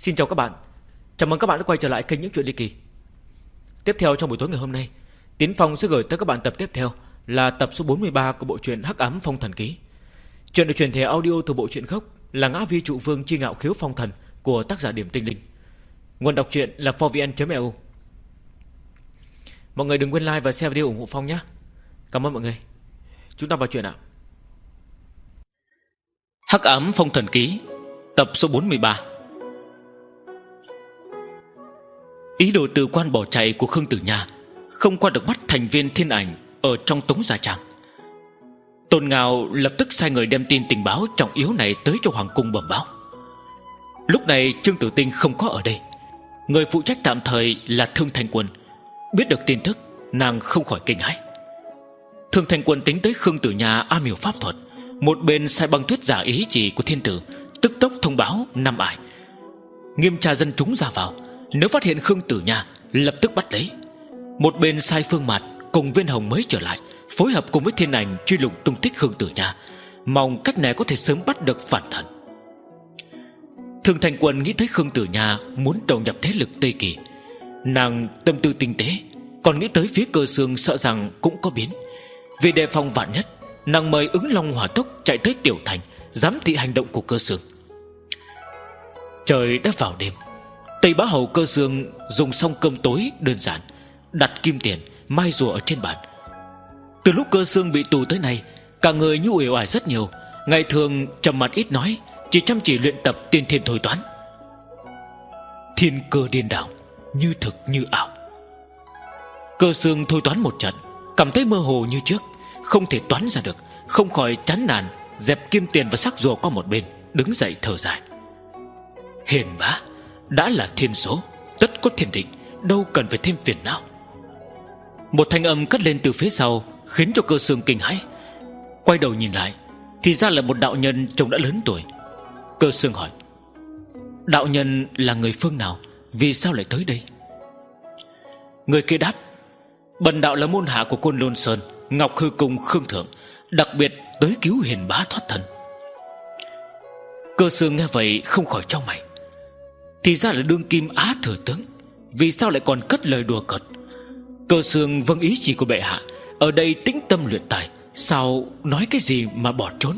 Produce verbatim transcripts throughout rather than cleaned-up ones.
Xin chào các bạn. Chào mừng các bạn đã quay trở lại kênh Những Chuyện Ly Kỳ. Tiếp theo trong buổi tối ngày hôm nay, Tiến Phong sẽ gửi tới các bạn tập tiếp theo là tập số bốn mươi ba của bộ truyện Hắc Ám Phong Thần Ký. Truyện được truyền thể audio từ bộ truyện gốc là Ngã Vi Trụ Vương Chi Ngạo Khiếu Phong Thần của tác giả Điểm Tinh Linh. Nguồn đọc truyện là four v n chấm e u. Mọi người đừng quên like và share video ủng hộ Phong nhé. Cảm ơn mọi người. Chúng ta vào chuyện ạ. Hắc Ám Phong Thần Ký, tập số bốn mươi ba. Ý đồ từ quan bỏ chạy của Khương Tử Nha không qua được mắt thành viên Thiên Ảnh ở trong Tống Gia Trang. Tôn Ngao lập tức sai người đem tin tình báo trọng yếu này tới cho Hoàng cung bẩm báo. Lúc này Trương Tử Tinh không có ở đây. Người phụ trách tạm thời là Thương Thanh Quân. Biết được tin tức, nàng không khỏi kinh hãi. Thương Thanh Quân tính tới Khương Tử Nha am hiểu pháp thuật, một bên sai băng tuyết giả ý chỉ của thiên tử, tức tốc thông báo năm ải, nghiêm tra dân chúng ra vào. Nếu phát hiện Khương Tử Nha lập tức bắt lấy. Một bên sai Phương Mạt cùng Viên Hồng mới trở lại, phối hợp cùng với Thiên Ảnh truy lùng tung tích Khương Tử Nha, mong cách này có thể sớm bắt được phản thần. Thương Thanh Quân nghĩ tới Khương Tử Nha muốn đầu nhập thế lực Tây Kỳ, nàng tâm tư tinh tế, còn nghĩ tới phía Cơ Xương sợ rằng cũng có biến. Vì đề phòng vạn nhất, nàng mời Ứng Long hỏa tốc chạy tới Tiểu Thành giám thị hành động của Cơ Xương. Trời đã vào đêm. Tây Bá Hầu Cơ Xương dùng xong cơm tối đơn giản, đặt kim tiền mai rùa ở trên bàn. Từ lúc Cơ Xương bị tù tới nay, cả người như uể oải rất nhiều. Ngày thường trầm mặt ít nói, chỉ chăm chỉ luyện tập tiên thiên thôi toán. Thiên cơ điên đảo, như thực như ảo. Cơ Xương thôi toán một trận, cảm thấy mơ hồ như trước, không thể toán ra được, không khỏi chán nản, dẹp kim tiền và sắc rùa qua một bên, đứng dậy thở dài. Hiền bá, đã là thiên số, tất có thiên định, đâu cần phải thêm phiền não. Một thanh âm cất lên từ phía sau, khiến cho Cơ Xương kinh hãi. Quay đầu nhìn lại, thì ra là một đạo nhân trông đã lớn tuổi. Cơ Xương hỏi: đạo nhân là người phương nào, vì sao lại tới đây? Người kia đáp: bần đạo là môn hạ của Côn Lôn Sơn, Ngọc Hư Cung Khương Thượng, đặc biệt tới cứu Hiền bá thoát thân. Cơ Xương nghe vậy không khỏi chau mày. Thì ra là đương kim Á Thừa Tướng, vì sao lại còn cất lời đùa cợt? Cơ Xương vâng ý chỉ của bệ hạ, ở đây tĩnh tâm luyện tài, sao nói cái gì mà bỏ trốn?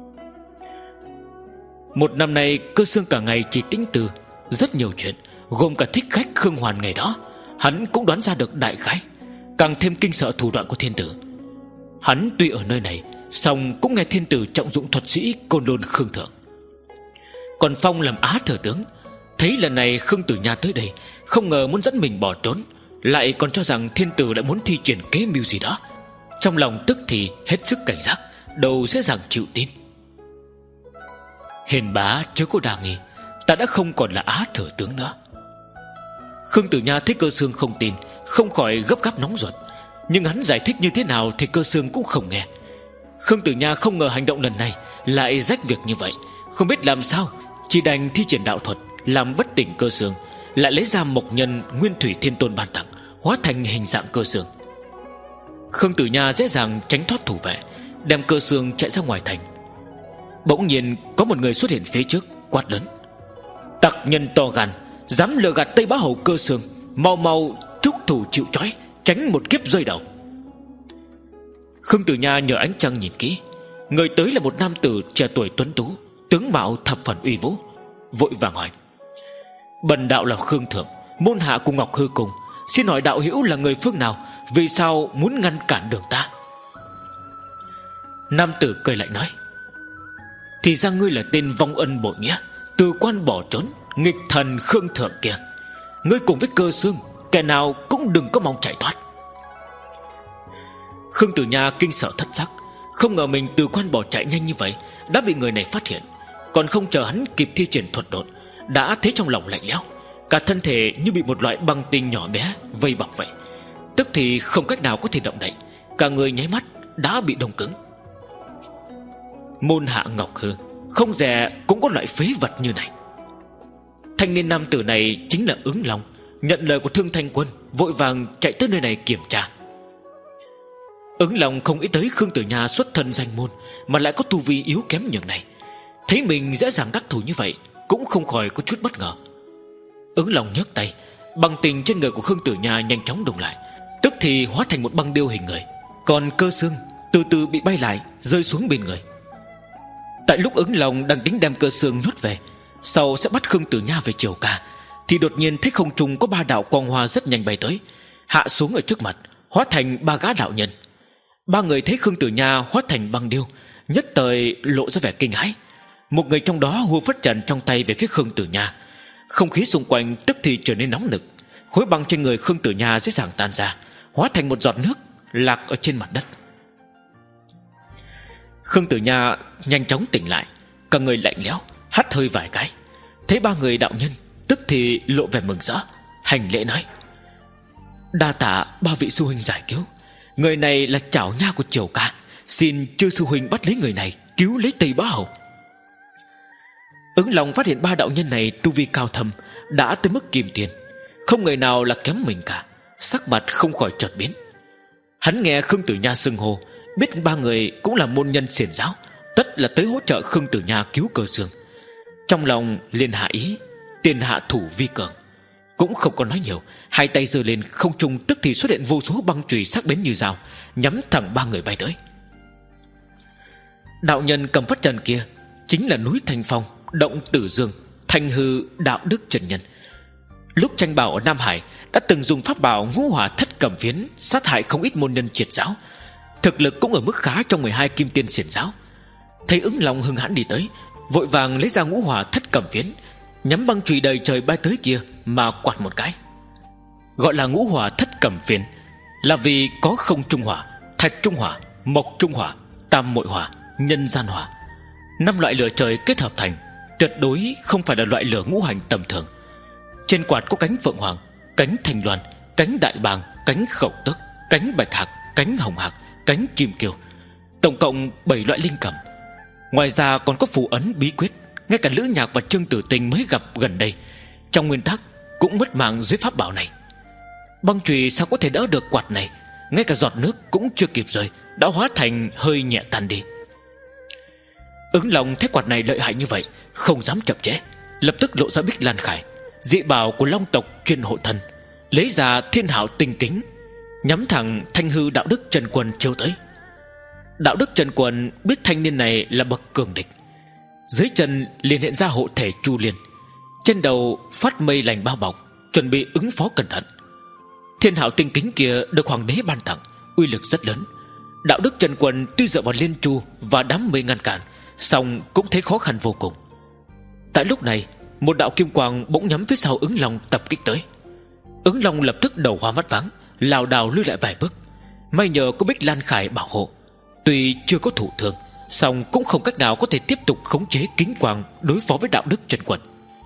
Một năm nay Cơ Xương cả ngày chỉ tĩnh tư, rất nhiều chuyện, gồm cả thích khách Khương Hoàn ngày đó, hắn cũng đoán ra được đại khái, càng thêm kinh sợ thủ đoạn của thiên tử. Hắn tuy ở nơi này, song cũng nghe thiên tử trọng dụng thuật sĩ Côn Lôn Khương Thượng. Còn Phong làm Á Thừa Tướng, thấy lần này Khương Tử Nha tới đây, không ngờ muốn dẫn mình bỏ trốn, lại còn cho rằng thiên tử đã muốn thi triển kế mưu gì đó. Trong lòng tức thì hết sức cảnh giác, đâu dễ dàng chịu tin. Hiền bá chớ có đa nghi, ta đã không còn là Á Thừa Tướng nữa. Khương Tử Nha thấy Cơ Xương không tin, không khỏi gấp gáp nóng ruột. Nhưng hắn giải thích như thế nào thì Cơ Xương cũng không nghe. Khương Tử Nha không ngờ hành động lần này lại rách việc như vậy, không biết làm sao, chỉ đành thi triển đạo thuật làm bất tỉnh Cơ Xương, lại lấy ra mộc nhân Nguyên Thủy Thiên Tôn ban tặng, hóa thành hình dạng Cơ Xương. Khương Tử Nha dễ dàng tránh thoát thủ vệ, đem Cơ Xương chạy ra ngoài thành. Bỗng nhiên có một người xuất hiện phía trước, quát lớn: tặc nhân to gan, dám lừa gạt Tây Bá Hầu Cơ Xương, mau mau thúc thủ chịu trói, tránh một kiếp rơi đầu. Khương Tử Nha nhờ ánh trăng nhìn kỹ, người tới là một nam tử trẻ tuổi tuấn tú, tướng mạo thập phần uy vũ, vội vàng hỏi: bần đạo là Khương Thượng, môn hạ cùng Ngọc Hư Cung, xin hỏi đạo hữu là người phương nào, vì sao muốn ngăn cản đường ta? Nam tử cười lại nói: thì ra ngươi là tên vong ân bội nghĩa, từ quan bỏ trốn, nghịch thần Khương Thượng kia. Ngươi cùng với Cơ Xương, kẻ nào cũng đừng có mong chạy thoát. Khương Tử Nha kinh sợ thất sắc, không ngờ mình từ quan bỏ chạy nhanh như vậy đã bị người này phát hiện. Còn không chờ hắn kịp thi triển thuật độn, đã thấy trong lòng lạnh lẽo, cả thân thể như bị một loại băng tinh nhỏ bé vây bọc vậy. Tức thì không cách nào có thể động đậy, cả người nháy mắt đã bị đông cứng. Môn hạ Ngọc Hư, không dè cũng có loại phế vật như này. Thanh niên nam tử này chính là Ứng Long, nhận lời của Thương Thanh Quân, vội vàng chạy tới nơi này kiểm tra. Ứng Long không nghĩ tới Khương Tử Nha xuất thân danh môn mà lại có tu vi yếu kém nhường này, thấy mình dễ dàng đắc thủ như vậy, cũng không khỏi có chút bất ngờ. Ứng Long nhấc tay, băng tinh trên người của Khương Tử Nha nhanh chóng đông lại, tức thì hóa thành một băng điêu hình người. Còn cơ xương từ từ bị bay lại, rơi xuống bên người. Tại lúc Ứng Long đang tính đem cơ xương nuốt về, sau sẽ bắt Khương Tử Nha về Triều Ca, thì đột nhiên thấy không trung có ba đạo quang hoa rất nhanh bay tới, hạ xuống ở trước mặt, hóa thành ba gã đạo nhân. Ba người thấy Khương Tử Nha hóa thành băng điêu, nhất thời lộ ra vẻ kinh hãi. Một người trong đó hùa phất trần trong tay về phía Khương Tử Nha. Không khí xung quanh tức thì trở nên nóng nực. Khối băng trên người Khương Tử Nha dễ dàng tan ra, hóa thành một giọt nước lạc ở trên mặt đất. Khương Tử Nha nhanh chóng tỉnh lại, cả người lạnh lẽo, hắt hơi vài cái. Thấy ba người đạo nhân, tức thì lộ vẻ mừng rỡ, hành lễ nói: đa tạ ba vị sư huynh giải cứu. Người này là Trảo Nha của Triều Ca, xin chư sư huynh bắt lấy người này, cứu lấy Tây Bá Hầu. Ứng Long phát hiện ba đạo nhân này tu vi cao thâm, đã tới mức kim tiền, không người nào là kém mình cả, sắc mặt không khỏi chợt biến. Hắn nghe Khương Tử Nha xưng hô, biết ba người cũng là môn nhân xiển giáo, tất là tới hỗ trợ Khương Tử Nha cứu cơ xương. Trong lòng liền hạ ý, tiền hạ thủ vi cường, cũng không có nói nhiều, hai tay giơ lên không trung, tức thì xuất hiện vô số băng chùy sắc bén như dao, nhắm thẳng ba người bay tới. Đạo nhân cầm phất trần kia chính là núi Thanh Phong, Động Tử Dương, Thanh Hư Đạo Đức Trần Nhân. Lúc tranh bảo ở Nam Hải đã từng dùng pháp bảo ngũ hỏa thất cầm phiến sát hại không ít môn nhân triệt giáo, thực lực cũng ở mức khá trong mười hai kim tiên xiển giáo. Thấy Ứng Long hưng hãn đi tới, vội vàng lấy ra ngũ hỏa thất cầm phiến, nhắm băng chùy đầy trời bay tới kia mà quạt một cái. Gọi là ngũ hỏa thất cầm phiến là vì có không trung hỏa, thạch trung hỏa, mộc trung hỏa, tam muội hỏa, nhân gian hỏa, năm loại lửa trời kết hợp thành, tuyệt đối không phải là loại lửa ngũ hành tầm thường. Trên quạt có cánh phượng hoàng, cánh thanh loan, cánh đại bàng, cánh khổng tước, cánh bạch hạc, cánh hồng hạc, cánh kim kiều, tổng cộng bảy loại linh cầm. Ngoài ra còn có phù ấn bí quyết, ngay cả Lữ Nhạc và Trương Tử Tình mới gặp gần đây, trong nguyên tắc cũng mất mạng dưới pháp bảo này. Băng chùy sao có thể đỡ được quạt này, ngay cả giọt nước cũng chưa kịp rơi đã hóa thành hơi nhẹ tan đi. Ứng Long thấy quạt này lợi hại như vậy, không dám chậm trễ, lập tức lộ ra Bích Lan Khải, dị bảo của Long tộc chuyên hộ thân, lấy ra Thiên Hạo Tinh Kính, nhắm thẳng Thanh Hư Đạo Đức Trần Quân chiêu tới. Đạo Đức Trần Quân biết thanh niên này là bậc cường địch, dưới chân liền hiện ra hộ thể Chu Liên, trên đầu phát mây lành bao bọc, chuẩn bị ứng phó cẩn thận. Thiên Hạo Tinh Kính kia được hoàng đế ban tặng, uy lực rất lớn. Đạo Đức Trần Quân tuy dựa vào liên chu và đám mây ngăn cản, song cũng thấy khó khăn vô cùng. Tại lúc này, một đạo kim quang bỗng nhắm phía sau Ứng Long tập kích tới. Ứng Long lập tức đầu hoa mắt váng, lảo đảo lùi lại vài bước. May nhờ có Bích Lan Khải bảo hộ, tuy chưa có thụ thương, song cũng không cách nào có thể tiếp tục khống chế kính quang đối phó với Đạo Đức Trần Quân.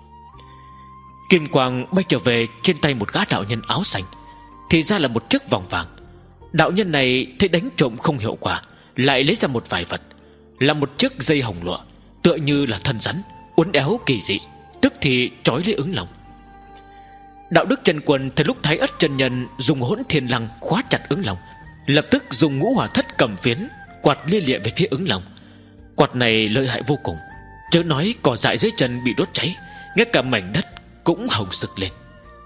Kim quang bay trở về trên tay một gã đạo nhân áo xanh, thì ra là một chiếc vòng vàng. Đạo nhân này thấy đánh trộm không hiệu quả, lại lấy ra một vài vật, là một chiếc dây hồng lụa, tựa như là thân rắn, uốn éo kỳ dị, tức thì trói lấy Ứng Long. Đạo Đức Trần Quân thấy lúc Thái Ất Chân Nhân dùng Hỗn Thiên Lăng khóa chặt Ứng Long, lập tức dùng ngũ hỏa thất cầm phiến quạt lia lịa về phía Ứng Long. Quạt này lợi hại vô cùng, chớ nói cỏ dại dưới chân bị đốt cháy, ngay cả mảnh đất cũng hồng sực lên.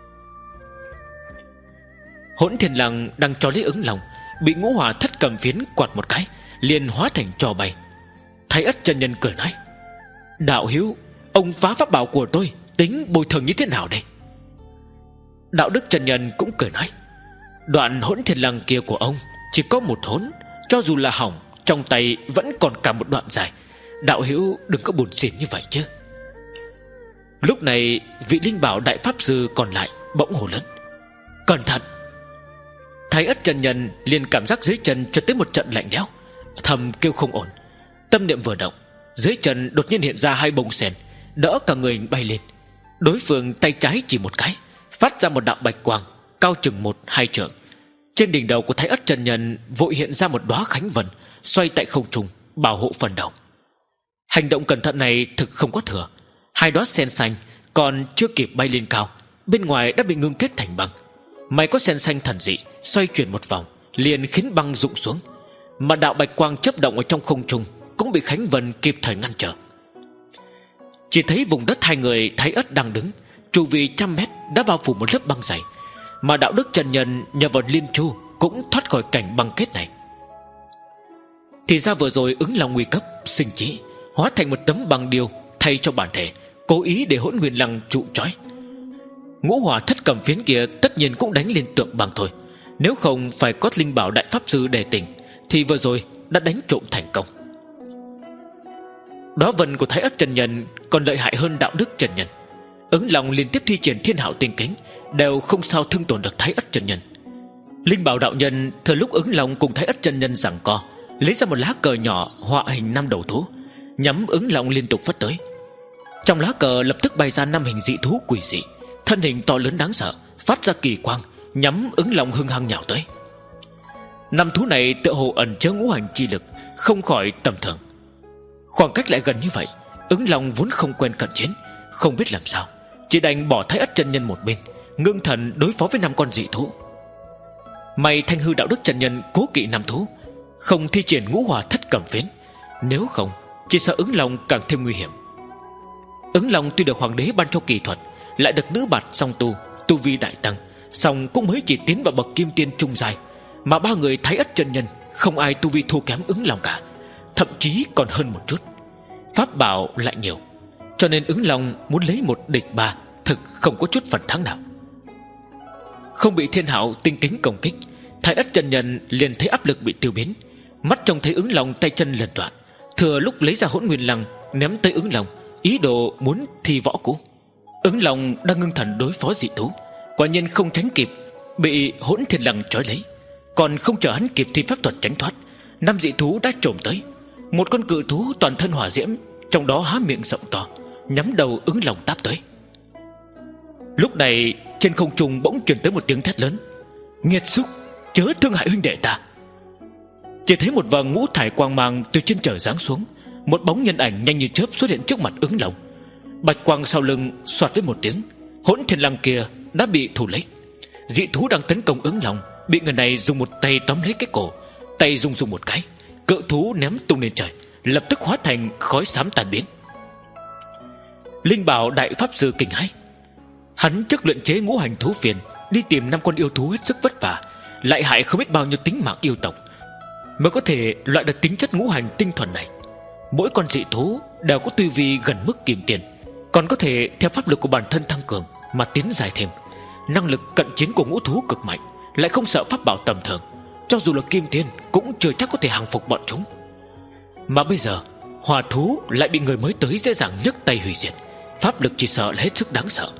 Hỗn Thiên Lăng đang trói lấy Ứng Long, bị ngũ hỏa thất cầm phiến quạt một cái, liền hóa thành tro bay. Thái Ất Chân Nhân cười nói: đạo hữu, ông phá pháp bảo của tôi, tính bồi thường như thế nào đây? Đạo Đức Chân Nhân cũng cười nói: đoạn Hỗn Thiên Lăng kia của ông chỉ có một hỗn, cho dù là hỏng, trong tay vẫn còn cả một đoạn dài, đạo hữu đừng có buồn xỉn như vậy chứ. Lúc này vị linh bảo đại pháp sư còn lại bỗng hô lớn: cẩn thận! Thái Ất Chân Nhân liền cảm giác dưới chân truyền tới một trận lạnh lẽo, thầm kêu không ổn. Tâm niệm vừa động, dưới chân đột nhiên hiện ra hai bông sen, đỡ cả người bay lên. Đối phương tay trái chỉ một cái, phát ra một đạo bạch quang cao chừng một hai trượng. Trên đỉnh đầu của Thái Ất Chân Nhân vội hiện ra một đóa khánh vân, xoay tại không trung bảo hộ phần đầu. Hành động cẩn thận này thực không có thừa. Hai đóa sen xanh còn chưa kịp bay lên cao, bên ngoài đã bị ngưng kết thành băng. May có sen xanh thần dị xoay chuyển một vòng, liền khiến băng rụng xuống, mà đạo bạch quang chớp động ở trong không trung cũng bị khánh vân kịp thời ngăn trở. Chỉ thấy vùng đất hai người Thái Ất đang đứng chu vi trăm mét đã bao phủ một lớp băng dày, mà đạo đức chân nhân nhờ vào liên chu cũng thoát khỏi cảnh băng kết này. Thì ra vừa rồi ứng long nguy cấp sinh trí, hóa thành một tấm băng điêu thay cho bản thể, cố ý để Hỗn Nguyên Lăng trụ trói. Ngũ hỏa thất cầm phiến kia tất nhiên cũng đánh lên tượng băng thôi. Nếu không phải có linh bảo đại pháp sư đề tỉnh, thì vừa rồi đã đánh trộm thành công. Đó vân của Thái Ất chân nhân còn lợi hại hơn đạo đức chân nhân. Ứng long liên tiếp thi triển thiên hạo tinh kính đều không sao thương tổn được Thái Ất chân nhân. Linh bảo đạo nhân thừa lúc ứng long cùng Thái Ất chân nhân giằng co, lấy ra một lá cờ nhỏ họa hình năm đầu thú, nhắm ứng long liên tục phất tới. Trong lá cờ lập tức bay ra năm hình dị thú quỷ dị, thân hình to lớn đáng sợ, phát ra kỳ quang, nhắm ứng long hung hăng nhào tới. Năm thú này tựa hồ ẩn chứa ngũ hành chi lực, không khỏi tầm thường. Khoảng cách lại gần như vậy, ứng long vốn không quen cận chiến, không biết làm sao, chỉ đành bỏ Thái Ất chân nhân một bên, ngưng thần đối phó với năm con dị thú. May Thanh Hư đạo đức chân nhân cố kỵ năm thú, không thi triển ngũ hỏa thất cầm phiến, nếu không chỉ sợ ứng long càng thêm nguy hiểm. Ứng long tuy được hoàng đế ban cho kỳ thuật, lại được nữ bạt song tu, tu vi đại tăng, song cũng mới chỉ tiến vào bậc kim tiên trung giai, mà ba người Thái Ất chân nhân không ai tu vi thua kém ứng long cả, thậm chí còn hơn một chút. Pháp bảo lại nhiều, cho nên ứng long muốn lấy một địch ba thực không có chút phần thắng nào. Không bị thiên hạo tinh kính công kích, Thái Ất chân nhân liền thấy áp lực bị tiêu biến, mắt trông thấy ứng long tay chân lật đoạn, thừa lúc lấy ra Hỗn Nguyên Lăng ném tới ứng long, ý đồ muốn thi võ cũ. Ứng long đang ngưng thần đối phó dị thú, quả nhiên không tránh kịp, bị Hỗn Thiên Lăng trói lấy. Còn không chờ hắn kịp thi pháp thuật tránh thoát, năm dị thú đã trồm tới. Một con cự thú toàn thân hỏa diễm, trong đó há miệng rộng to, nhắm đầu ứng long táp tới. Lúc này trên không trung bỗng truyền tới một tiếng thét lớn: nghiệt xúc, chớ thương hại huynh đệ ta! Chỉ thấy một vầng ngũ thải quang mang từ trên trời giáng xuống, một bóng nhân ảnh nhanh như chớp xuất hiện trước mặt ứng long. Bạch quang sau lưng xoạt lên một tiếng, Hỗn Thiên Lăng kia đã bị thủ lấy. Dị thú đang tấn công ứng long bị người này dùng một tay tóm lấy cái cổ, tay rung rung một cái, cự thú ném tung lên trời, lập tức hóa thành khói xám tan biến. Linh bảo đại pháp sư kinh hãi, hắn trước luyện chế ngũ hành thú phiền, đi tìm năm con yêu thú hết sức vất vả, lại hại không biết bao nhiêu tính mạng yêu tộc, mới có thể loại được tính chất ngũ hành tinh thuần này. Mỗi con dị thú đều có tu vi gần mức kim tiền, còn có thể theo pháp lực của bản thân tăng cường mà tiến dài thêm. Năng lực cận chiến của ngũ thú cực mạnh, lại không sợ pháp bảo tầm thường, cho dù là kim tiên cũng chưa chắc có thể hàng phục bọn chúng. Mà bây giờ hỏa thú lại bị người mới tới dễ dàng nhấc tay hủy diệt, pháp lực chỉ sợ là hết sức đáng sợ.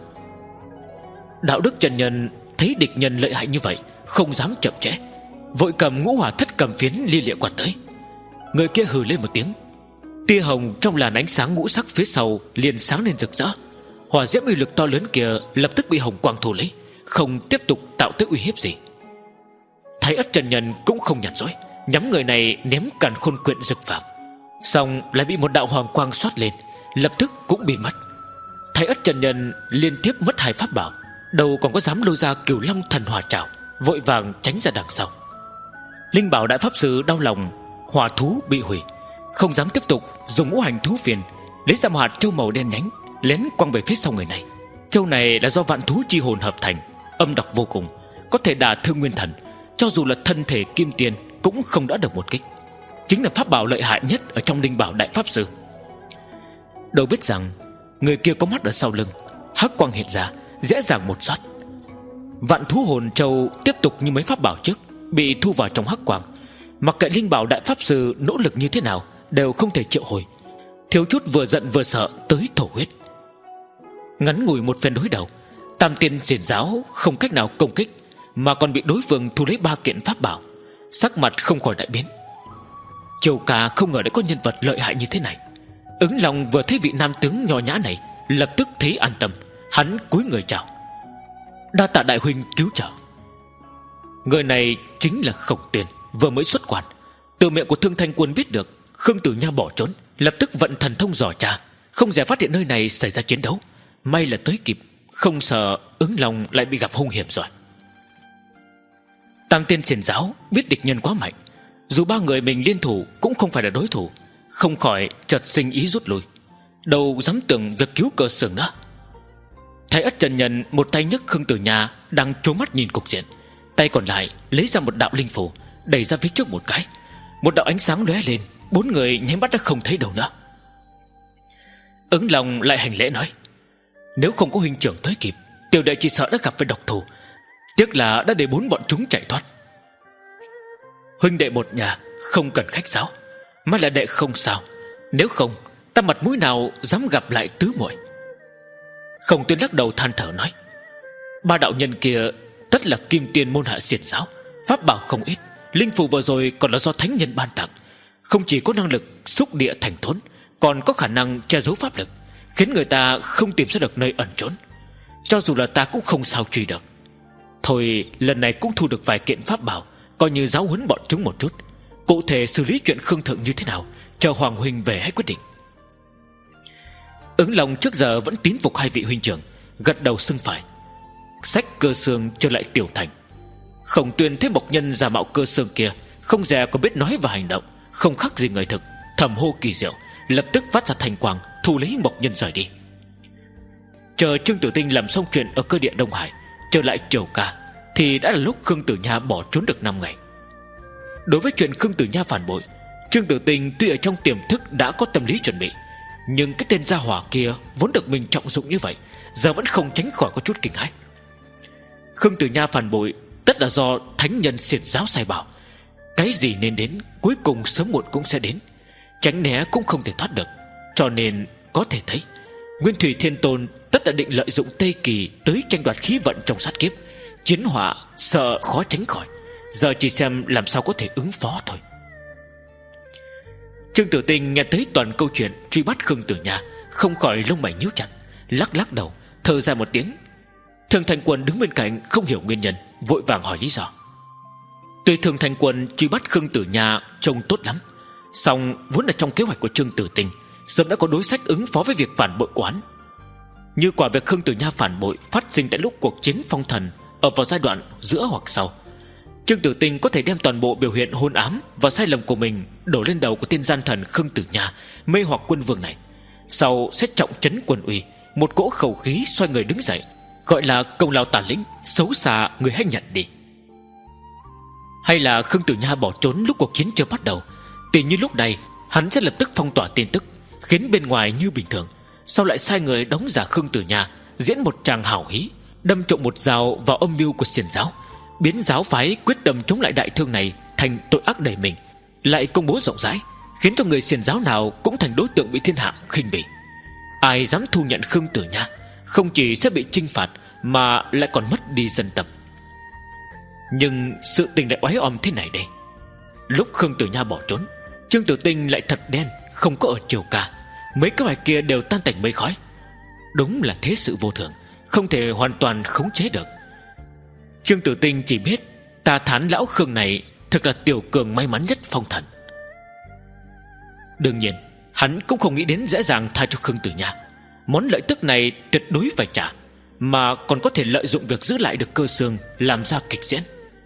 Đạo đức chân nhân thấy địch nhân lợi hại như vậy, không dám chậm trễ, vội cầm ngũ hỏa thất cầm phiến lia lịa quạt tới. Người kia hừ lên một tiếng, tia hồng trong làn ánh sáng ngũ sắc phía sau liền sáng lên rực rỡ. Hỏa diễm uy lực to lớn kia lập tức bị hồng quang thu lấy, không tiếp tục tạo tới uy hiếp gì. Thái Ất chân nhân cũng không nhàn rỗi, nhắm người này ném càn khôn quyện rực vàng, xong lại bị một đạo hoàng quang xoát lên, lập tức cũng bị mất. Thái Ất chân nhân liên tiếp mất hai pháp bảo, đâu còn có dám lôi ra Cửu Long thần hỏa trảo, vội vàng tránh ra đằng sau. Linh bảo đại pháp sư đau lòng hỏa thú bị hủy, không dám tiếp tục dùng ngũ hành thú phiền, lấy ra một hạt châu màu đen nhánh lén quăng về phía sau người này. Châu này là do vạn thú chi hồn hợp thành, âm độc vô cùng, có thể đả thương nguyên thần, cho dù là thân thể kim tiền cũng không đỡ được một kích. Chính là pháp bảo lợi hại nhất ở trong linh bảo đại pháp sư. Đâu biết rằng người kia có mắt ở sau lưng, hắc quang hiện ra, dễ dàng một xoát. Vạn thú hồn châu tiếp tục như mấy pháp bảo trước, bị thu vào trong hắc quang. Mặc kệ linh bảo đại pháp sư nỗ lực như thế nào, đều không thể triệu hồi, thiếu chút vừa giận vừa sợ tới thổ huyết. Ngắn ngủi một phen đối đầu, Tam Tiên Xiển Giáo không cách nào công kích, mà còn bị đối phương thu lấy ba kiện pháp bảo, sắc mặt không khỏi đại biến. Triều Ca không ngờ lại có nhân vật lợi hại như thế này. Ứng Long vừa thấy vị nam tướng nho nhã này, lập tức thấy an tâm, hắn cúi người chào: đa tạ đại huynh cứu trợ. Người này chính là Khổng Tuyền, vừa mới xuất quan. Từ miệng của Thương Thanh Quân biết được Khương Tử Nha bỏ trốn, lập tức vận thần thông dò tra, không dè phát hiện nơi này xảy ra chiến đấu. May là tới kịp, không sợ Ứng Long lại bị gặp hung hiểm rồi. Tam Tiên Xiển Giáo biết địch nhân quá mạnh, dù ba người mình liên thủ cũng không phải là đối thủ, không khỏi chợt sinh ý rút lui, đâu dám tưởng việc cứu Cơ Sường nữa. Thái Ất chân nhân một tay nhấc Khương Tử Nha đang trố mắt nhìn cục diện, tay còn lại lấy ra một đạo linh phù đẩy ra phía trước một cái. Một đạo ánh sáng lóe lên, bốn người nháy mắt đã không thấy đâu nữa. Ứng Long lại hành lễ nói: Nếu không có huynh trưởng tới kịp, tiểu đệ chỉ sợ đã gặp phải độc thủ. Tiếc là đã để bốn bọn chúng chạy thoát. Huynh đệ một nhà không cần khách sáo, mà là đệ không sao. Nếu không, ta mặt mũi nào dám gặp lại tứ muội. Khổng Tuyên lắc đầu than thở nói: Ba đạo nhân kia tất là kim tiền môn hạ xiển giáo, pháp bảo không ít, linh phù vừa rồi còn là do thánh nhân ban tặng. Không chỉ có năng lực xúc địa thành thốn, còn có khả năng che giấu pháp lực, khiến người ta không tìm ra được nơi ẩn trốn. Cho dù là ta cũng không sao truy được. Thôi lần này cũng thu được vài kiện pháp bảo, coi như giáo huấn bọn chúng một chút. Cụ thể xử lý chuyện Khương Thượng như thế nào, chờ Hoàng huynh về hãy quyết định. Ứng Long trước giờ vẫn tín phục hai vị huynh trưởng, gật đầu xưng phải. Xách Cơ Xương trở lại tiểu thành. Khổng Tuyên thấy Mộc Nhân giả mạo Cơ Xương kia không dè có biết nói và hành động, không khác gì người thực, thầm hô kỳ diệu, lập tức phát ra thành quang thu lấy Mộc Nhân rời đi. Chờ Trương Tử Tinh làm xong chuyện ở cơ địa Đông Hải, trở lại Triều Ca, thì đã là lúc Khương Tử Nha bỏ trốn được năm ngày. Đối với chuyện Khương Tử Nha phản bội, Trương Tử Tinh tuy ở trong tiềm thức đã có tâm lý chuẩn bị, nhưng cái tên gia hỏa kia vốn được mình trọng dụng như vậy, giờ vẫn không tránh khỏi có chút kinh hãi. Khương Tử Nha phản bội tất là do thánh nhân xiển giáo sai bảo. Cái gì nên đến, cuối cùng sớm muộn cũng sẽ đến, tránh né cũng không thể thoát được. Cho nên có thể thấy Nguyên Thủy Thiên Tôn tất đã định lợi dụng Tây Kỳ tới tranh đoạt khí vận trong sát kiếp. Chiến họa sợ khó tránh khỏi, giờ chỉ xem làm sao có thể ứng phó thôi. Trương Tử Tinh nghe tới toàn câu chuyện truy bắt Khương Tử Nha, không khỏi lông mày nhíu chặt, lắc lắc đầu, thở ra một tiếng. Thường Thành Quân đứng bên cạnh không hiểu nguyên nhân, vội vàng hỏi lý do. Tuy Thường Thành Quân truy bắt Khương Tử Nha trông tốt lắm, song vốn là trong kế hoạch của Trương Tử Tinh, sớm đã có đối sách ứng phó với việc phản bội của hắn. Như quả việc Khương Tử Nha phản bội phát sinh tại lúc cuộc chiến phong thần ở vào giai đoạn giữa hoặc sau, Trương Tử Tinh có thể đem toàn bộ biểu hiện hôn ám và sai lầm của mình đổ lên đầu của tên gian thần Khương Tử Nha, mê hoặc quân vương này. Sau sẽ trọng trấn quân uy, một cỗ khẩu khí xoay người đứng dậy, gọi là công lao tàn lĩnh, xấu xa người hãy nhận đi. Hay là Khương Tử Nha bỏ trốn lúc cuộc chiến chưa bắt đầu, tỷ như lúc này hắn sẽ lập tức phong tỏa tin tức, khiến bên ngoài như bình thường, sau lại sai người đóng giả Khương Tử Nha diễn một tràng hảo hí, đâm trộm một dao vào âm mưu của xiển giáo, biến giáo phái quyết tâm chống lại đại thương này thành tội ác đầy mình, lại công bố rộng rãi, khiến cho người xiển giáo nào cũng thành đối tượng bị thiên hạ khinh bỉ. Ai dám thu nhận Khương Tử Nha không chỉ sẽ bị trinh phạt mà lại còn mất đi dân tâm. Nhưng sự tình lại oái oăm thế này đây. Lúc Khương Tử Nha bỏ trốn, Trương Tử Tinh lại thật đen, không có ở Triều Ca, mấy cái hoài kia đều tan tành mây khói. Đúng là thế sự vô thường, không thể hoàn toàn khống chế được. Trương Tử Tinh chỉ biết ta thán lão Khương này thực là tiểu cường may mắn nhất phong thần. Đương nhiên hắn cũng không nghĩ đến dễ dàng tha cho Khương Tử Nha. Món lợi tức này tuyệt đối phải trả, mà còn có thể lợi dụng việc giữ lại được Cơ Xương làm ra kịch diễn.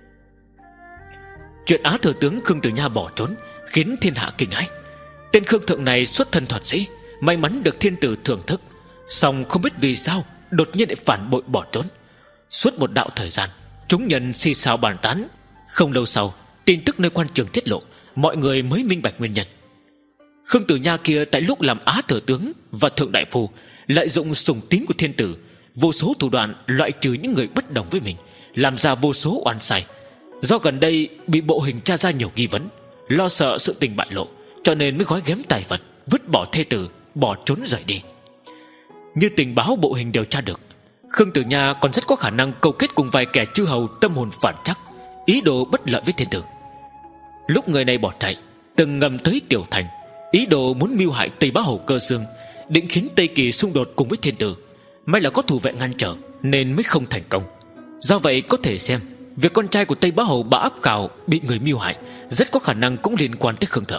Chuyện Á thừa tướng Khương Tử Nha bỏ trốn khiến thiên hạ kinh hãi. Tên Khương Thượng này xuất thân thuật sĩ, may mắn được thiên tử thưởng thức, song không biết vì sao đột nhiên lại phản bội bỏ trốn. Suốt một đạo thời gian, chúng nhân xì xào bàn tán. Không lâu sau, tin tức nơi quan trường tiết lộ, mọi người mới minh bạch nguyên nhân. Khương Tử Nha kia tại lúc làm Á thừa tướng và thượng đại phu, lợi dụng sủng tín của thiên tử, vô số thủ đoạn loại trừ những người bất đồng với mình, làm ra vô số oan sai. Do gần đây bị bộ hình tra ra nhiều nghi vấn, lo sợ sự tình bại lộ, cho nên mới gói ghém tài vật, vứt bỏ thê tử, bỏ trốn rời đi. Như tình báo bộ hình điều tra được, Khương Tử Nha còn rất có khả năng câu kết cùng vài kẻ chư hầu tâm hồn phản trắc, ý đồ bất lợi với thiên tử. Lúc người này bỏ chạy, từng ngầm tới tiểu thành, ý đồ muốn mưu hại Tây Bá Hầu Cơ Xương, định khiến Tây Kỳ xung đột cùng với thiên tử. May là có thủ vệ ngăn trở nên mới không thành công. Do vậy có thể xem việc con trai của Tây Bá Hầu Bá Áp Khảo bị người mưu hại rất có khả năng cũng liên quan tới Khương Thượng.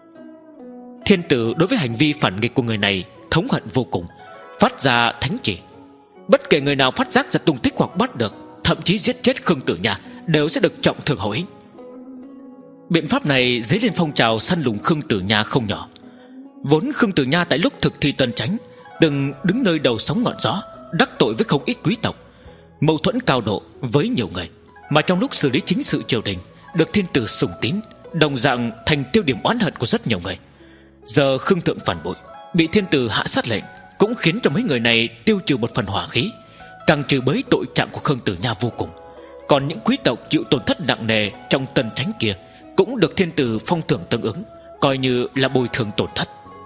Thiên tử đối với hành vi phản nghịch của người này thống hận vô cùng, phát ra thánh chỉ, bất kể người nào phát giác ra tung tích hoặc bắt được, thậm chí giết chết Khương Tử Nha, đều sẽ được trọng thưởng hậu hĩnh. Biện pháp này dấy lên phong trào săn lùng Khương Tử Nha không nhỏ. Vốn Khương Tử Nha tại lúc thực thi tân chánh từng đứng nơi đầu sóng ngọn gió, đắc tội với không ít quý tộc, mâu thuẫn cao độ với nhiều người, mà trong lúc xử lý chính sự triều đình được thiên tử sùng tín, đồng dạng thành tiêu điểm oán hận của rất nhiều người. Giờ Khương thượng phản bội, bị thiên tử hạ sát lệnh, cũng khiến cho mấy người này tiêu trừ một phần hỏa khí, càng trừ bới tội trạng của Khương Tử Nha vô cùng. Còn những quý tộc chịu tổn thất nặng nề trong Tân Chánh kia cũng được thiên tử phong thưởng tương ứng, coi như là bồi thường tổn thất.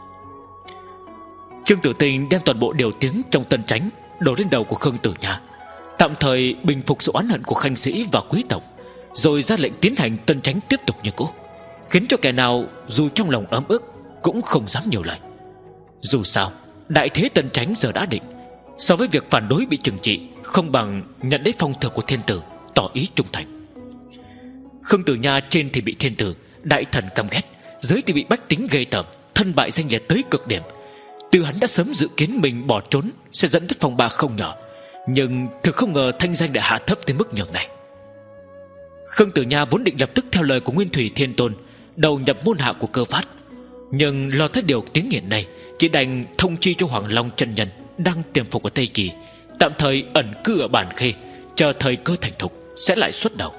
Trương Tử Tinh đem toàn bộ điều tiếng trong Tân Chánh đổ lên đầu của Khương Tử Nha, tạm thời bình phục sự oán hận của khanh sĩ và quý tộc, rồi ra lệnh tiến hành Tân Chánh tiếp tục như cũ, khiến cho kẻ nào dù trong lòng ấm ức cũng không dám nhiều lời. Dù sao, đại thế Tân Chánh giờ đã định, so với việc phản đối bị trừng trị, không bằng nhận lấy phong thưởng của thiên tử, tỏ ý trung thành. Khương Tử Nha trên thì bị thiên tử đại thần căm ghét, dưới thì bị bách tính gây tởm, thân bại danh liệt tới cực điểm. Tuy hắn đã sớm dự kiến mình bỏ trốn sẽ dẫn tới phong ba không nhỏ, nhưng thực không ngờ thanh danh đã hạ thấp tới mức nhường này. Khương Tử Nha vốn định lập tức theo lời của Nguyên Thủy Thiên Tôn đầu nhập môn hạ của Cơ Phát, nhưng lo thấy điều tiếng nghiện này, chỉ đành thông chi cho Hoàng Long chân nhân đang tiềm phục ở Tây Kỳ tạm thời ẩn cư ở Bản Khê, chờ thời cơ thành thục sẽ lại xuất đầu.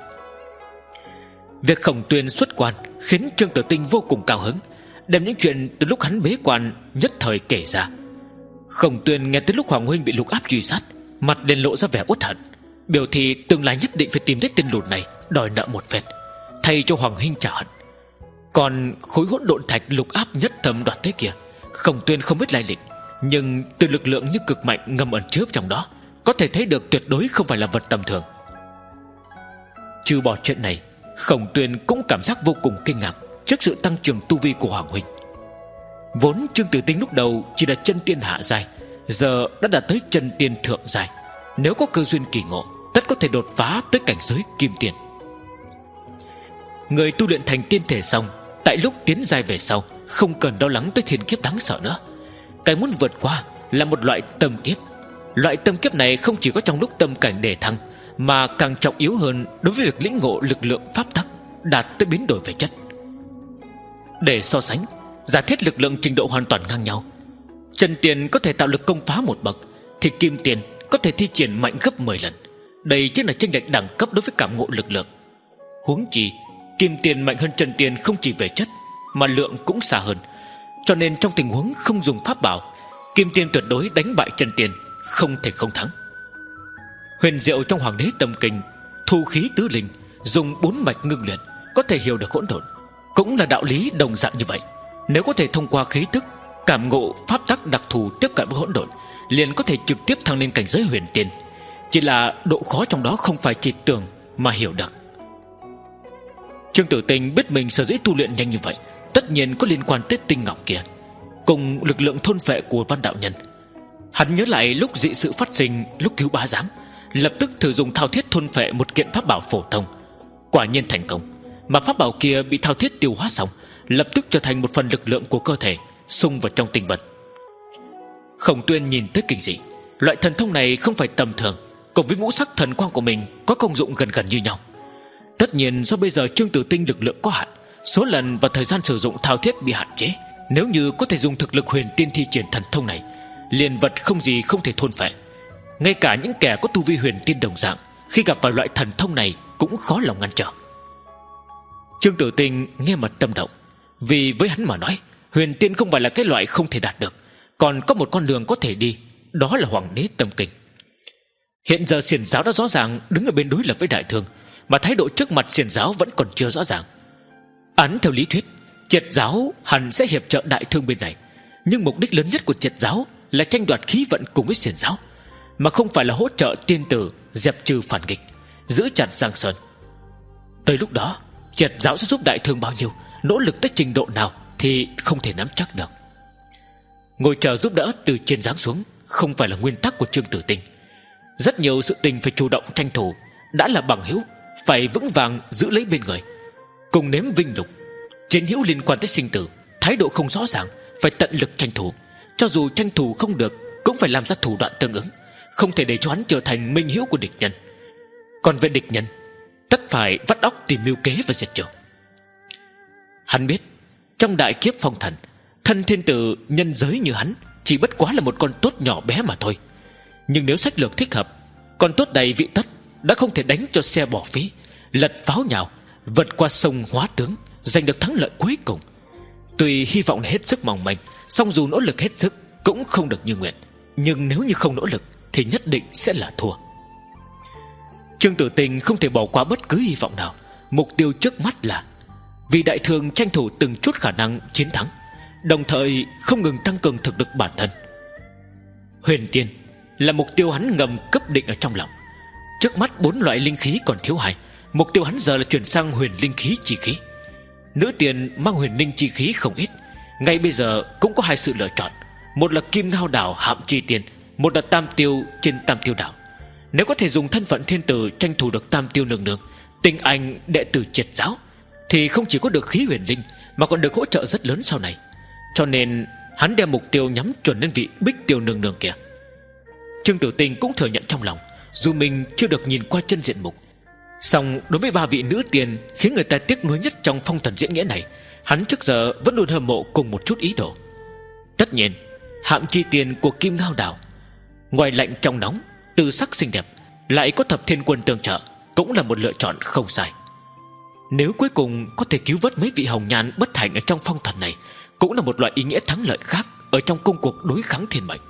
Việc Khổng Tuyên xuất quan khiến Trương Tử Tinh vô cùng cao hứng, đem những chuyện từ lúc hắn bế quan nhất thời kể ra. Khổng Tuyên nghe tới lúc Hoàng huynh bị lục áp truy sát, mặt liền lộ ra vẻ uất hận, biểu thị tương lai nhất định phải tìm đến tên lùn này đòi nợ một phen, thay cho Hoàng huynh trả hận. Còn khối hỗn độn thạch lục áp nhất thâm đoạt thế kia, Khổng Tuyên không biết lai lịch, nhưng từ lực lượng như cực mạnh ngầm ẩn chứa trong đó, có thể thấy được tuyệt đối không phải là vật tầm thường. Trừ bỏ chuyện này, Khổng Tuyên cũng cảm giác vô cùng kinh ngạc trước sự tăng trưởng tu vi của Hoàng huynh. Vốn Trương Tử Tinh lúc đầu chỉ là chân tiên hạ giai, giờ đã đạt tới chân tiên thượng giai, nếu có cơ duyên kỳ ngộ, tất có thể đột phá tới cảnh giới kim tiên. Người tu luyện thành tiên thể xong, tại lúc tiến giai về sau không cần lo lắng tới thiên kiếp đáng sợ nữa. Cái muốn vượt qua là một loại tâm kiếp. Loại tâm kiếp này không chỉ có trong lúc tâm cảnh đề thăng, mà càng trọng yếu hơn đối với việc lĩnh ngộ lực lượng pháp tắc, đạt tới biến đổi về chất. Để so sánh, giả thiết lực lượng trình độ hoàn toàn ngang nhau, chân tiền có thể tạo lực công phá một bậc, thì kim tiền có thể thi triển mạnh gấp mười lần. Đây chính là chênh lệch đẳng cấp đối với cảm ngộ lực lượng. Huống chi kim tiền mạnh hơn chân tiền không chỉ về chất, mà lượng cũng xa hơn. Cho nên trong tình huống không dùng pháp bảo, kim tiền tuyệt đối đánh bại chân tiền, không thể không thắng. Huyền diệu trong Hoàng đế tâm kinh, thu khí tứ linh, dùng bốn mạch ngưng luyện, có thể hiểu được hỗn độn, cũng là đạo lý đồng dạng như vậy. Nếu có thể thông qua khí tức cảm ngộ pháp tắc đặc thù tiếp cận với hỗn độn, liền có thể trực tiếp thăng lên cảnh giới huyền tiên. Chỉ là độ khó trong đó không phải chỉ tưởng mà hiểu được. Trương Tử Tinh biết mình sở dĩ tu luyện nhanh như vậy, tất nhiên có liên quan tới tinh ngọc kia, cùng lực lượng thôn phệ của Văn đạo nhân. Hắn nhớ lại lúc dị sự phát sinh lúc cứu bá giám, lập tức thử dùng thao thiết thôn phệ một kiện pháp bảo phổ thông, quả nhiên thành công. Mà pháp bảo kia bị thao thiết tiêu hóa xong, lập tức trở thành một phần lực lượng của cơ thể, xung vào trong tinh vân. Khổng Tuyên nhìn tới kinh dị, loại thần thông này không phải tầm thường, cùng với ngũ sắc thần quang của mình có công dụng gần gần như nhau. Tất nhiên do bây giờ Trương Tử Tinh lực lượng có hạn, số lần và thời gian sử dụng thao thiết bị hạn chế. Nếu như có thể dùng thực lực huyền tiên thi triển thần thông này, liền vật không gì không thể thôn phệ. Ngay cả những kẻ có tu vi huyền tiên đồng dạng, khi gặp phải loại thần thông này cũng khó lòng ngăn trở. Trương Tử Tinh nghe mặt tâm động, vì với hắn mà nói, huyền tiên không phải là cái loại không thể đạt được, còn có một con đường có thể đi, đó là Hoàng đế tâm kinh. Hiện giờ Xiển giáo đã rõ ràng đứng ở bên đối lập với Đại Thương, mà thái độ trước mặt Xiển giáo vẫn còn chưa rõ ràng. Án theo lý thuyết, Triệt giáo hẳn sẽ hiệp trợ Đại Thương bên này, nhưng mục đích lớn nhất của Triệt giáo là tranh đoạt khí vận cùng với Xiển giáo, mà không phải là hỗ trợ tiên tử dẹp trừ phản nghịch, giữ chặt Giang Sơn. Tới lúc đó, Triệt giáo sẽ giúp Đại Thương bao nhiêu, nỗ lực tới trình độ nào thì không thể nắm chắc được. Ngồi chờ giúp đỡ từ trên giáng xuống không phải là nguyên tắc của Trương Tử Tinh. Rất nhiều sự tình phải chủ động tranh thủ, đã là bằng hữu phải vững vàng giữ lấy bên người, cùng nếm vinh nhục. Chiến hữu liên quan tới sinh tử, thái độ không rõ ràng, phải tận lực tranh thủ. Cho dù tranh thủ không được, cũng phải làm ra thủ đoạn tương ứng, không thể để cho hắn trở thành minh hữu của địch nhân. Còn về địch nhân, tất phải vắt óc tìm mưu kế và diệt trừ. Hắn biết, trong đại kiếp phong thần, thân thiên tử nhân giới như hắn chỉ bất quá là một con tốt nhỏ bé mà thôi. Nhưng nếu sách lược thích hợp, còn tốt đầy vị tất đã không thể đánh cho xe bỏ phí, lật pháo nhào, vượt qua sông hóa tướng, giành được thắng lợi cuối cùng. Tuy hy vọng này hết sức mong manh, song dù nỗ lực hết sức cũng không được như nguyện. Nhưng nếu như không nỗ lực thì nhất định sẽ là thua. Trương Tử Tình không thể bỏ qua bất cứ hy vọng nào. Mục tiêu trước mắt là vì đại thương tranh thủ từng chút khả năng chiến thắng, đồng thời không ngừng tăng cường thực lực bản thân. Huyền tiên là mục tiêu hắn ngầm cấp định ở trong lòng. Trước mắt bốn loại linh khí còn thiếu hai, mục tiêu hắn giờ là chuyển sang huyền linh khí chi khí. Nữ tiền mang huyền linh chi khí không ít, ngay bây giờ cũng có hai sự lựa chọn. Một là Kim Ngao Đảo Hạm Chi Tiền, một là Tam Tiêu trên Tam Tiêu Đảo. Nếu có thể dùng thân phận thiên tử tranh thủ được Tam Tiêu nương nương, tinh anh đệ tử triệt giáo, thì không chỉ có được khí huyền linh mà còn được hỗ trợ rất lớn sau này. Cho nên hắn đem mục tiêu nhắm chuẩn lên vị Bích Tiêu nương nương kia. Trương Tử Tình cũng thừa nhận trong lòng, dù mình chưa được nhìn qua chân diện mục, song đối với ba vị nữ tiền khiến người ta tiếc nuối nhất trong phong thần diễn nghĩa này, hắn trước giờ vẫn luôn hâm mộ cùng một chút ý đồ. Tất nhiên, Hạm Chi Tiền của Kim Ngao Đảo, ngoài lạnh trong nóng, tư sắc xinh đẹp, lại có thập thiên quân tương trợ, cũng là một lựa chọn không sai. Nếu cuối cùng có thể cứu vớt mấy vị hồng nhan bất hạnh ở trong phong thần này, cũng là một loại ý nghĩa thắng lợi khác ở trong công cuộc đối kháng thiên mệnh.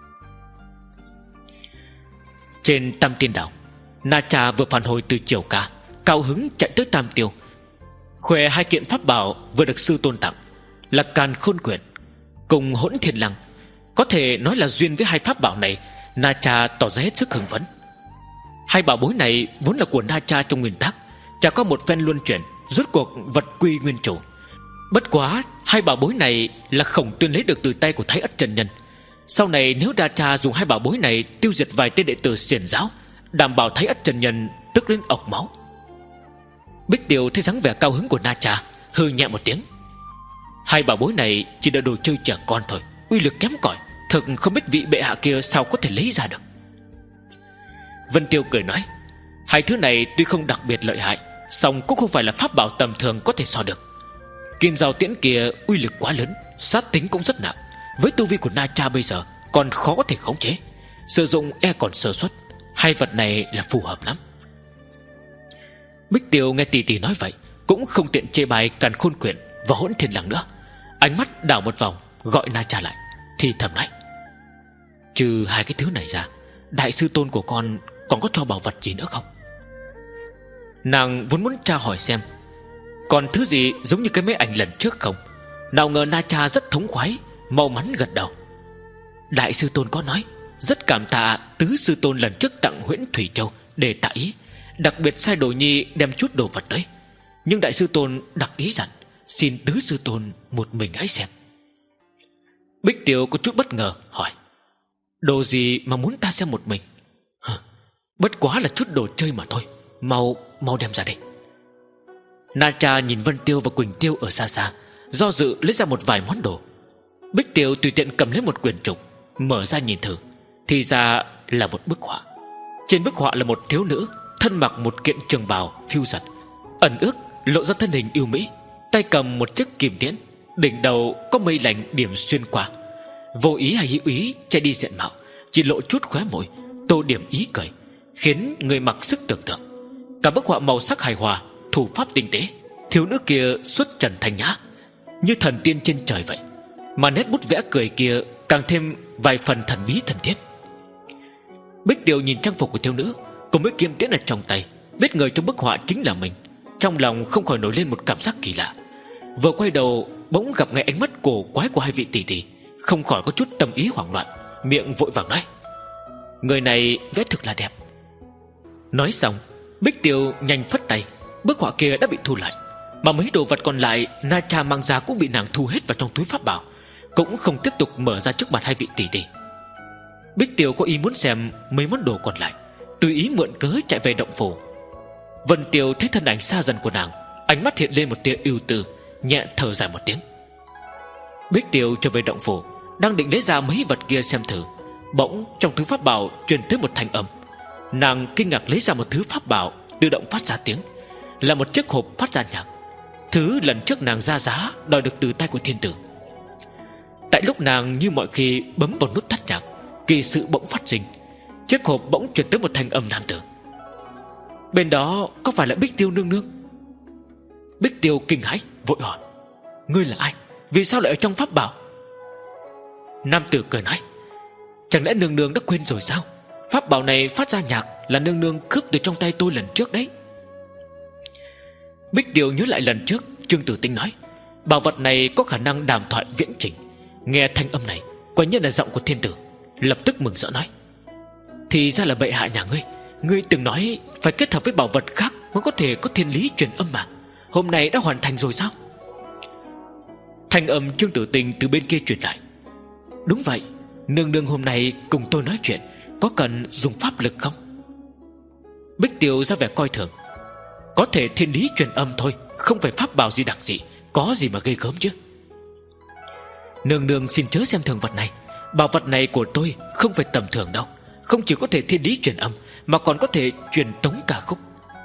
Trên Tam Tiên Đảo, Na Cha vừa phản hồi từ Triều Ca, cao hứng chạy tới Tam Tiêu, khoe hai kiện pháp bảo vừa được sư tôn tặng, là Càn Khôn Quyển cùng Hỗn Thiên Lăng. Có thể nói là duyên với hai pháp bảo này, Na Cha tỏ ra hết sức hưng phấn. Hai bảo bối này vốn là của Na Cha trong nguyên tắc, chả có một phen luân chuyển, rốt cuộc vật quy nguyên chủ. Bất quá hai bảo bối này là Khổng Tuyên lấy được từ tay của Thái Ất chân nhân. Sau này nếu Na Cha dùng hai bảo bối này tiêu diệt vài tên đệ tử xiển giáo, đảm bảo Thái Ất chân nhân tức đến ọc máu. Bích Tiêu thấy dáng vẻ cao hứng của Na Cha, hừ nhẹ một tiếng. Hai bảo bối này chỉ là đồ chơi trẻ con thôi, uy lực kém cỏi, thực không biết vị bệ hạ kia sao có thể lấy ra được. Vân Tiêu cười nói, hai thứ này tuy không đặc biệt lợi hại, song cũng không phải là pháp bảo tầm thường có thể so được. Kim Giao Tiễn kia uy lực quá lớn, sát tính cũng rất nặng, với tu vi của Na Cha bây giờ còn khó có thể khống chế, sử dụng e còn sơ suất. Hai vật này là phù hợp lắm. Bích Tiêu nghe tỷ tỷ nói vậy, cũng không tiện chê bai Càn Khôn Quyển và Hỗn Thiên Lăng nữa. Ánh mắt đảo một vòng, gọi Na Cha lại, thì thầm nói, trừ hai cái thứ này ra, đại sư tôn của con còn có cho bảo vật gì nữa không? Nàng vốn muốn tra hỏi xem còn thứ gì giống như cái máy ảnh lần trước không, nào ngờ Na Cha rất thống khoái, mau mắn gật đầu. Đại sư tôn có nói rất cảm tạ tứ sư tôn lần trước tặng Huyễn Thủy Châu để tạ ý, đặc biệt sai Đồ Nhi đem chút đồ vật tới. Nhưng đại sư tôn đặc ý dặn xin tứ sư tôn một mình hãy xem. Bích Tiêu có chút bất ngờ hỏi, đồ gì mà muốn ta xem một mình? Hừ, bất quá là chút đồ chơi mà thôi, mau mau đem ra đây. Na Cha nhìn Vân Tiêu và Quỳnh Tiêu ở xa xa, do dự lấy ra một vài món đồ. Bích Tiêu tùy tiện cầm lấy một quyển trục, mở ra nhìn thử, thì ra là một bức họa. Trên bức họa là một thiếu nữ thân mặc một kiện trường bào phiêu giật, ẩn ước lộ ra thân hình yêu mỹ, tay cầm một chiếc kim tiễn, đỉnh đầu có mây lành điểm xuyên qua. Vô ý hay hữu ý che đi diện mạo, chỉ lộ chút khóe môi, tô điểm ý cười, khiến người mặc sức tưởng tượng. Cả bức họa màu sắc hài hòa, thủ pháp tinh tế, thiếu nữ kia xuất trần thanh nhã, như thần tiên trên trời vậy, mà nét bút vẽ cười kia càng thêm vài phần thần bí thân thiết. Bích Tiêu nhìn trang phục của thiếu nữ cùng với kim tiễn ở trong tay, biết người trong bức họa chính là mình, trong lòng không khỏi nổi lên một cảm giác kỳ lạ. Vừa quay đầu bỗng gặp ngay ánh mắt cổ quái của hai vị tỷ tỷ, không khỏi có chút tâm ý hoảng loạn, miệng vội vàng nói, người này vẽ thực là đẹp. Nói xong, Bích Tiêu nhanh phất tay, bức họa kia đã bị thu lại, mà mấy đồ vật còn lại Na Cha mang ra cũng bị nàng thu hết vào trong túi pháp bảo, cũng không tiếp tục mở ra trước mặt hai vị tỷ tỷ. Bích Tiêu có ý muốn xem mấy món đồ còn lại, tùy ý mượn cớ chạy về động phủ. Vân Tiêu thấy thân ảnh xa dần của nàng, ánh mắt hiện lên một tia ưu tư, nhẹ thở dài một tiếng. Bích Tiêu trở về động phủ, đang định lấy ra mấy vật kia xem thử, bỗng trong túi pháp bảo truyền tới một thanh âm. Nàng kinh ngạc lấy ra một thứ pháp bảo tự động phát ra tiếng, là một chiếc hộp phát ra nhạc, thứ lần trước nàng ra giá đòi được từ tay của thiên tử. Tại lúc nàng như mọi khi bấm vào nút tắt nhạc, kỳ sự bỗng phát sinh, Chiếc hộp bỗng truyền tới một thanh âm nam tử. Bên đó có phải là Bích Tiêu nương nương? Bích Tiêu kinh hãi vội hỏi: Ngươi là ai? Vì sao lại ở trong pháp bảo? Nam tử cười nói: Chẳng lẽ nương nương đã quên rồi sao? Pháp bảo này phát ra nhạc là nương nương cướp từ trong tay tôi lần trước đấy. Bích Tiêu nhớ lại lần trước Trương Tử Tinh nói bảo vật này có khả năng đàm thoại viễn trình. Nghe thanh âm này quả nhiên là giọng của thiên tử, lập tức mừng rỡ nói: Thì ra là bệ hạ nhà ngươi. Ngươi từng nói phải kết hợp với bảo vật khác mới có thể có thiên lý truyền âm mà. Hôm nay đã hoàn thành rồi sao? Thanh âm Trương Tử Tinh từ bên kia truyền lại: Đúng vậy, nương nương hôm nay cùng tôi nói chuyện, có cần dùng pháp lực không? Bích Tiêu ra vẻ coi thường: Có thể thiên lý truyền âm thôi, không phải pháp bảo gì đặc dị, có gì mà ghê gớm chứ. Nương nương xin chớ xem thường vật này. Bảo vật này của tôi không phải tầm thường đâu. Không chỉ có thể thiên lý truyền âm, mà còn có thể truyền tống ca khúc.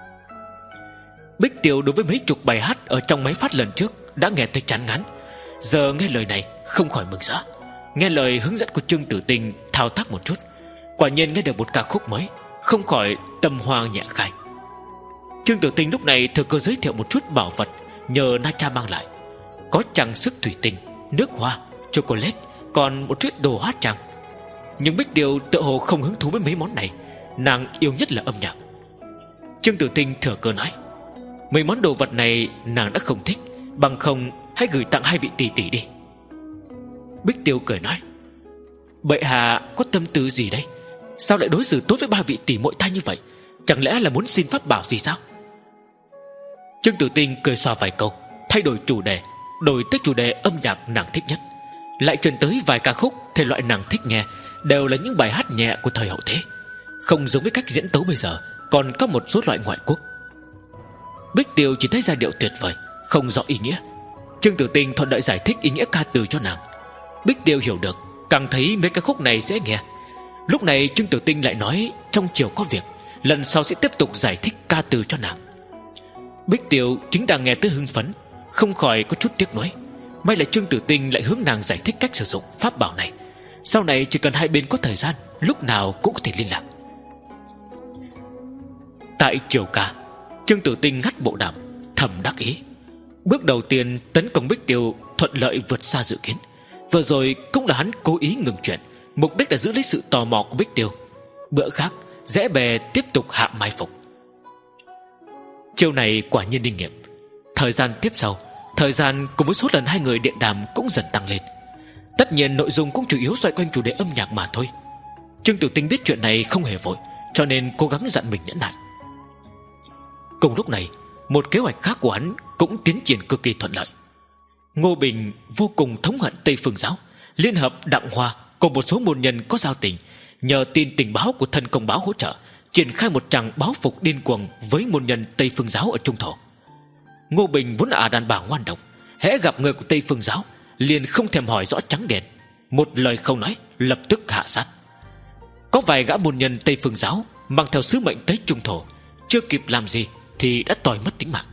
Bích Tiêu đối với mấy chục bài hát ở trong máy phát lần trước đã nghe thấy chán ngán, giờ nghe lời này không khỏi mừng rỡ. Nghe lời hướng dẫn của Trương Tử Tinh thao tác một chút, quả nhiên nghe được một ca khúc mới, không khỏi tâm hoa nhẹ khai. Trương Tử Tinh lúc này thừa cơ giới thiệu một chút bảo vật nhờ Na Cha mang lại. Có trang sức thủy tinh, nước hoa, chocolate, còn một chút đồ hóa trang. Nhưng Bích Tiêu tự hồ không hứng thú với mấy món này, nàng yêu nhất là âm nhạc. Trương Tử Tinh thừa cơ nói: Mấy món đồ vật này nàng đã không thích, bằng không hãy gửi tặng hai vị tỷ tỷ đi. Bích Tiêu cười nói: Bệ hạ có tâm tư gì đây? Sao lại đối xử tốt với ba vị tỷ muội ta như vậy? Chẳng lẽ là muốn xin pháp bảo gì sao? Trương Tử Tinh cười xòa vài câu, thay đổi chủ đề, đổi tới chủ đề âm nhạc nàng thích nhất. Lại truyền tới vài ca khúc thể loại nàng thích nghe, đều là những bài hát nhẹ của thời hậu thế, không giống với cách diễn tấu bây giờ, còn có một số loại ngoại quốc. Bích Tiêu chỉ thấy giai điệu tuyệt vời, không rõ ý nghĩa. Trương Tử Tinh thuận lợi giải thích ý nghĩa ca từ cho nàng. Bích Tiêu hiểu được, càng thấy mấy ca khúc này dễ nghe. Lúc này Trương Tử Tinh lại nói trong chiều có việc, lần sau sẽ tiếp tục giải thích ca từ cho nàng. Bích Tiêu chính đang nghe tới hưng phấn, không khỏi có chút tiếc nuối. May là Trương Tử Tinh lại hướng nàng giải thích cách sử dụng pháp bảo này, sau này chỉ cần hai bên có thời gian, lúc nào cũng có thể liên lạc. Tại triều ca, Trương Tử Tinh ngắt bộ đàm, thầm đắc ý. Bước đầu tiên tấn công Bích Tiêu thuận lợi vượt xa dự kiến. Vừa rồi cũng là hắn cố ý ngừng chuyện, mục đích là giữ lấy sự tò mò của Bích Tiêu. Bữa khác dễ bề tiếp tục hạ mai phục. Chiêu này quả nhiên linh nghiệm. Thời gian tiếp sau, thời gian cùng với số lần hai người điện đàm cũng dần tăng lên. Tất nhiên nội dung cũng chủ yếu xoay quanh chủ đề âm nhạc mà thôi. Trương Tử Tinh biết chuyện này không hề vội, cho nên cố gắng dặn mình nhẫn nại. Cùng lúc này, một kế hoạch khác của hắn cũng tiến triển cực kỳ thuận lợi. Ngô Bình vô cùng thống hận Tây Phương Giáo, liên hợp Đặng Hoa cùng một số môn nhân có giao tình, nhờ tin tình báo của Thân Công Báo hỗ trợ, triển khai một tràng báo phục điên cuồng với môn nhân Tây Phương Giáo ở Trung Thổ. Ngô Bình vốn là đàn bà ngoan độc, hễ gặp người của Tây Phương Giáo liền không thèm hỏi rõ trắng đen, một lời không nói lập tức hạ sát. Có vài gã môn nhân Tây Phương Giáo mang theo sứ mệnh tới Trung Thổ, chưa kịp làm gì thì đã tỏi mất tính mạng.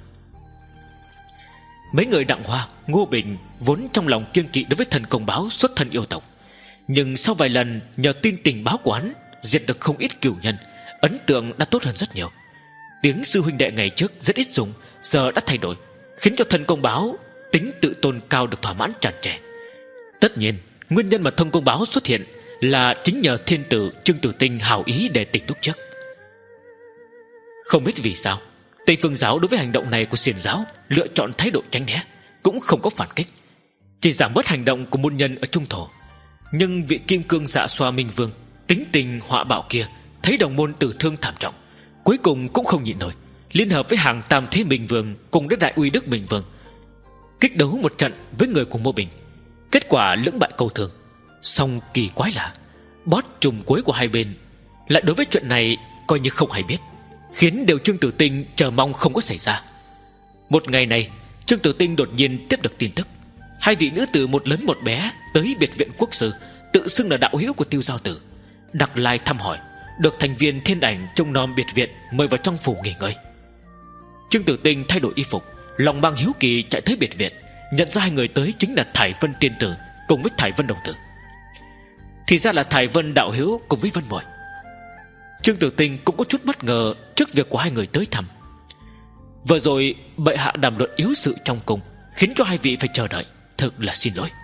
Mấy người Đặng Hoa, Ngô Bình vốn trong lòng kiêng kỵ đối với Thần Công Báo xuất thân yêu tộc, nhưng sau vài lần nhờ tin tình báo của hắn diệt được không ít cửu nhân, ấn tượng đã tốt hơn rất nhiều. Tiếng sư huynh đệ ngày trước rất ít dùng, giờ đã thay đổi, khiến cho Thần Công Báo tính tự tôn cao được thỏa mãn tràn trề. Tất nhiên nguyên nhân mà Thông Công Báo xuất hiện là chính nhờ thiên tử Trương Tử Tinh hảo ý để tỉnh lúc trước. Không biết vì sao Tây Phương Giáo đối với hành động này của Xiển Giáo lựa chọn thái độ tránh né, cũng không có phản kích, chỉ giảm bớt hành động của môn nhân ở Trung Thổ. Nhưng vị Kim Cương Dạ Xoa Minh Vương tính tình họa bạo kia thấy đồng môn tử thương thảm trọng, cuối cùng cũng không nhịn nổi, liên hợp với hàng Tam Thế Minh Vương cùng với Đại Uy Đức Minh Vương kích đấu một trận với người của Ngô Bình. Kết quả lưỡng bại câu thương. Song kỳ quái là boss trùm cuối của hai bên lại đối với chuyện này coi như không hay biết, khiến điều Trương Tử Tinh chờ mong không có xảy ra. Một ngày này, Trương Tử Tinh đột nhiên tiếp được tin tức, hai vị nữ tử một lớn một bé tới biệt viện quốc sư, tự xưng là đạo hữu của Tiêu Giao Tử, đặc lai thăm hỏi, được thành viên thiên ảnh trông nom biệt viện mời vào trong phủ nghỉ ngơi. Trương Tử Tinh thay đổi y phục, lòng mang hiếu kỳ chạy tới biệt viện, nhận ra hai người tới chính là Thải Vân tiên tử cùng với Thải Vân đồng tử. Thì ra là Thải Vân đạo hữu cùng với Vân Muội. Trương Tử Tinh cũng có chút bất ngờ trước việc của hai người tới thăm. Vừa rồi bệ hạ đàm luận yếu sự trong cung, khiến cho hai vị phải chờ đợi, thực là xin lỗi.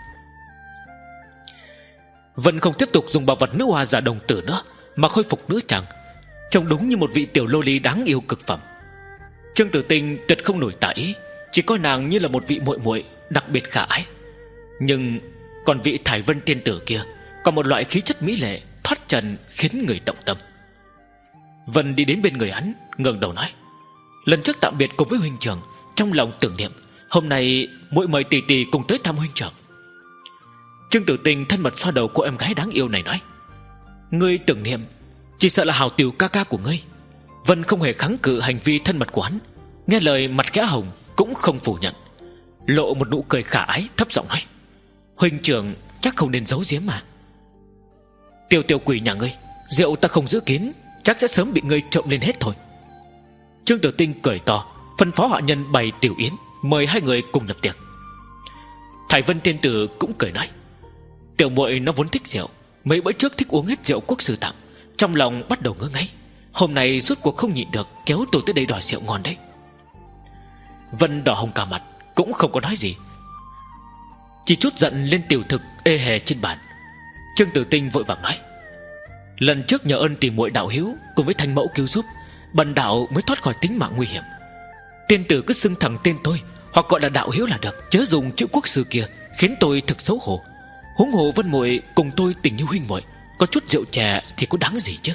Vân không tiếp tục dùng bảo vật nữ hoa giả đồng tử nữa, mà khôi phục nữ trang, trông đúng như một vị tiểu lô ly đáng yêu cực phẩm. Trương Tử Tinh tuyệt không nổi tà ý, chỉ coi nàng như là một vị muội muội đặc biệt khả ái. Nhưng còn vị Thải Vân tiên tử kia còn một loại khí chất mỹ lệ thoát trần khiến người động tâm. Vân đi đến bên người hắn, ngẩng đầu nói: lần trước tạm biệt cùng với huynh trưởng, trong lòng tưởng niệm, hôm nay muội mời tỷ tỷ cùng tới thăm huynh trưởng. Trương Tử Tinh thân mật xoa đầu cô em gái đáng yêu này nói: ngươi tưởng niệm, chỉ sợ là hào tiểu ca ca của ngươi. Vân không hề kháng cự hành vi thân mật của hắn, nghe lời mặt khẽ hồng cũng không phủ nhận, lộ một nụ cười khả ái, thấp giọng nói: huynh trưởng chắc không nên giấu giếm mà. Tiểu tiểu quỷ nhà ngươi, rượu ta không giữ kín, chắc sẽ sớm bị ngươi trộm lên hết thôi. Trương Tử Tinh cười to, phân phó hạ nhân bày tiểu yến, mời hai người cùng nhập tiệc. Thải Vân tiên tử cũng cười nói: tiểu muội nó vốn thích rượu, mấy bữa trước thích uống hết rượu quốc sư tặng, trong lòng bắt đầu ngứa ngáy, hôm nay rốt cuộc không nhịn được, kéo tôi tới đây đòi rượu ngon đấy. Vân đỏ hồng cả mặt, cũng không có nói gì, chỉ chút giận lên tiểu thực ê hề trên bàn. Trương Tử Tinh vội vàng nói: lần trước nhờ ơn tìm muội đạo hiếu cùng với Thanh mẫu cứu giúp, bần đạo mới thoát khỏi tính mạng nguy hiểm. Tiên tử cứ xưng thẳng tên tôi, hoặc gọi là đạo hiếu là được, chớ dùng chữ quốc sư kia, khiến tôi thực xấu hổ. Huống hồ Vân muội cùng tôi tình như huynh muội, có chút rượu chè thì có đáng gì chứ.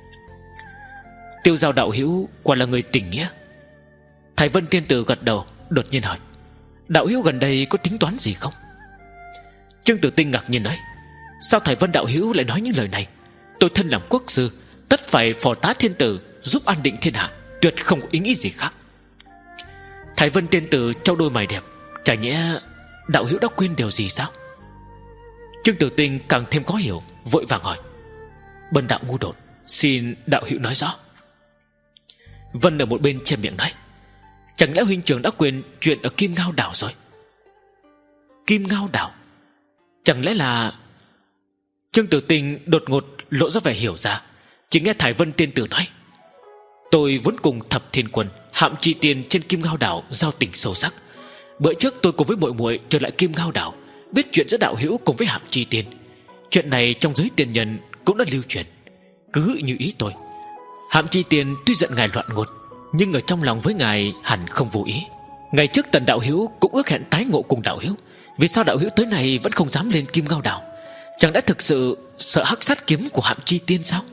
Tiêu giao đạo hiếu quả là người tình nghĩa. Thải Vân tiên tử gật đầu, đột nhiên hỏi: đạo hiếu gần đây có tính toán gì không? Trương Tử Tinh ngạc nhiên nói: sao Thải Vân đạo hiếu lại nói những lời này? Tôi thân làm quốc sư, tất phải phò tá thiên tử, giúp an định thiên hạ, tuyệt không có ý nghĩ gì khác. Thải Vân tiên tử trao đôi mày đẹp, chả nhẽ đạo hiếu đã quên điều gì sao? Trương Tử Tinh càng thêm khó hiểu, vội vàng hỏi: bần đạo ngu đột, xin đạo hữu nói rõ. Vân ở một bên che miệng nói: chẳng lẽ huynh trưởng đã quên chuyện ở Kim Ngao đảo rồi? Kim Ngao đảo? Chẳng lẽ là... Trương Tử Tinh đột ngột lộ ra vẻ hiểu ra, chỉ nghe Thải Vân tiên tử nói: tôi vốn cùng Thập Thiên Quân, Hạm Chi Tiên trên Kim Ngao đảo giao tình sâu sắc. Bữa trước tôi cùng với muội muội trở lại Kim Ngao đảo, biết chuyện giữa đạo hữu cùng với Hạm Chi Tiên. Chuyện này trong giới tiền nhân cũng đã lưu truyền. Cứ như ý tôi, Hạm Chi Tiên tuy giận ngài loạn ngôn, nhưng ở trong lòng với ngài hẳn không vô ý. Ngày trước Tần đạo hữu cũng ước hẹn tái ngộ cùng đạo hữu, vì sao đạo hữu tới này vẫn không dám lên Kim Ngao đảo? Chẳng đã thực sự sợ hắc sát kiếm của Hạm Chi Tiên sao?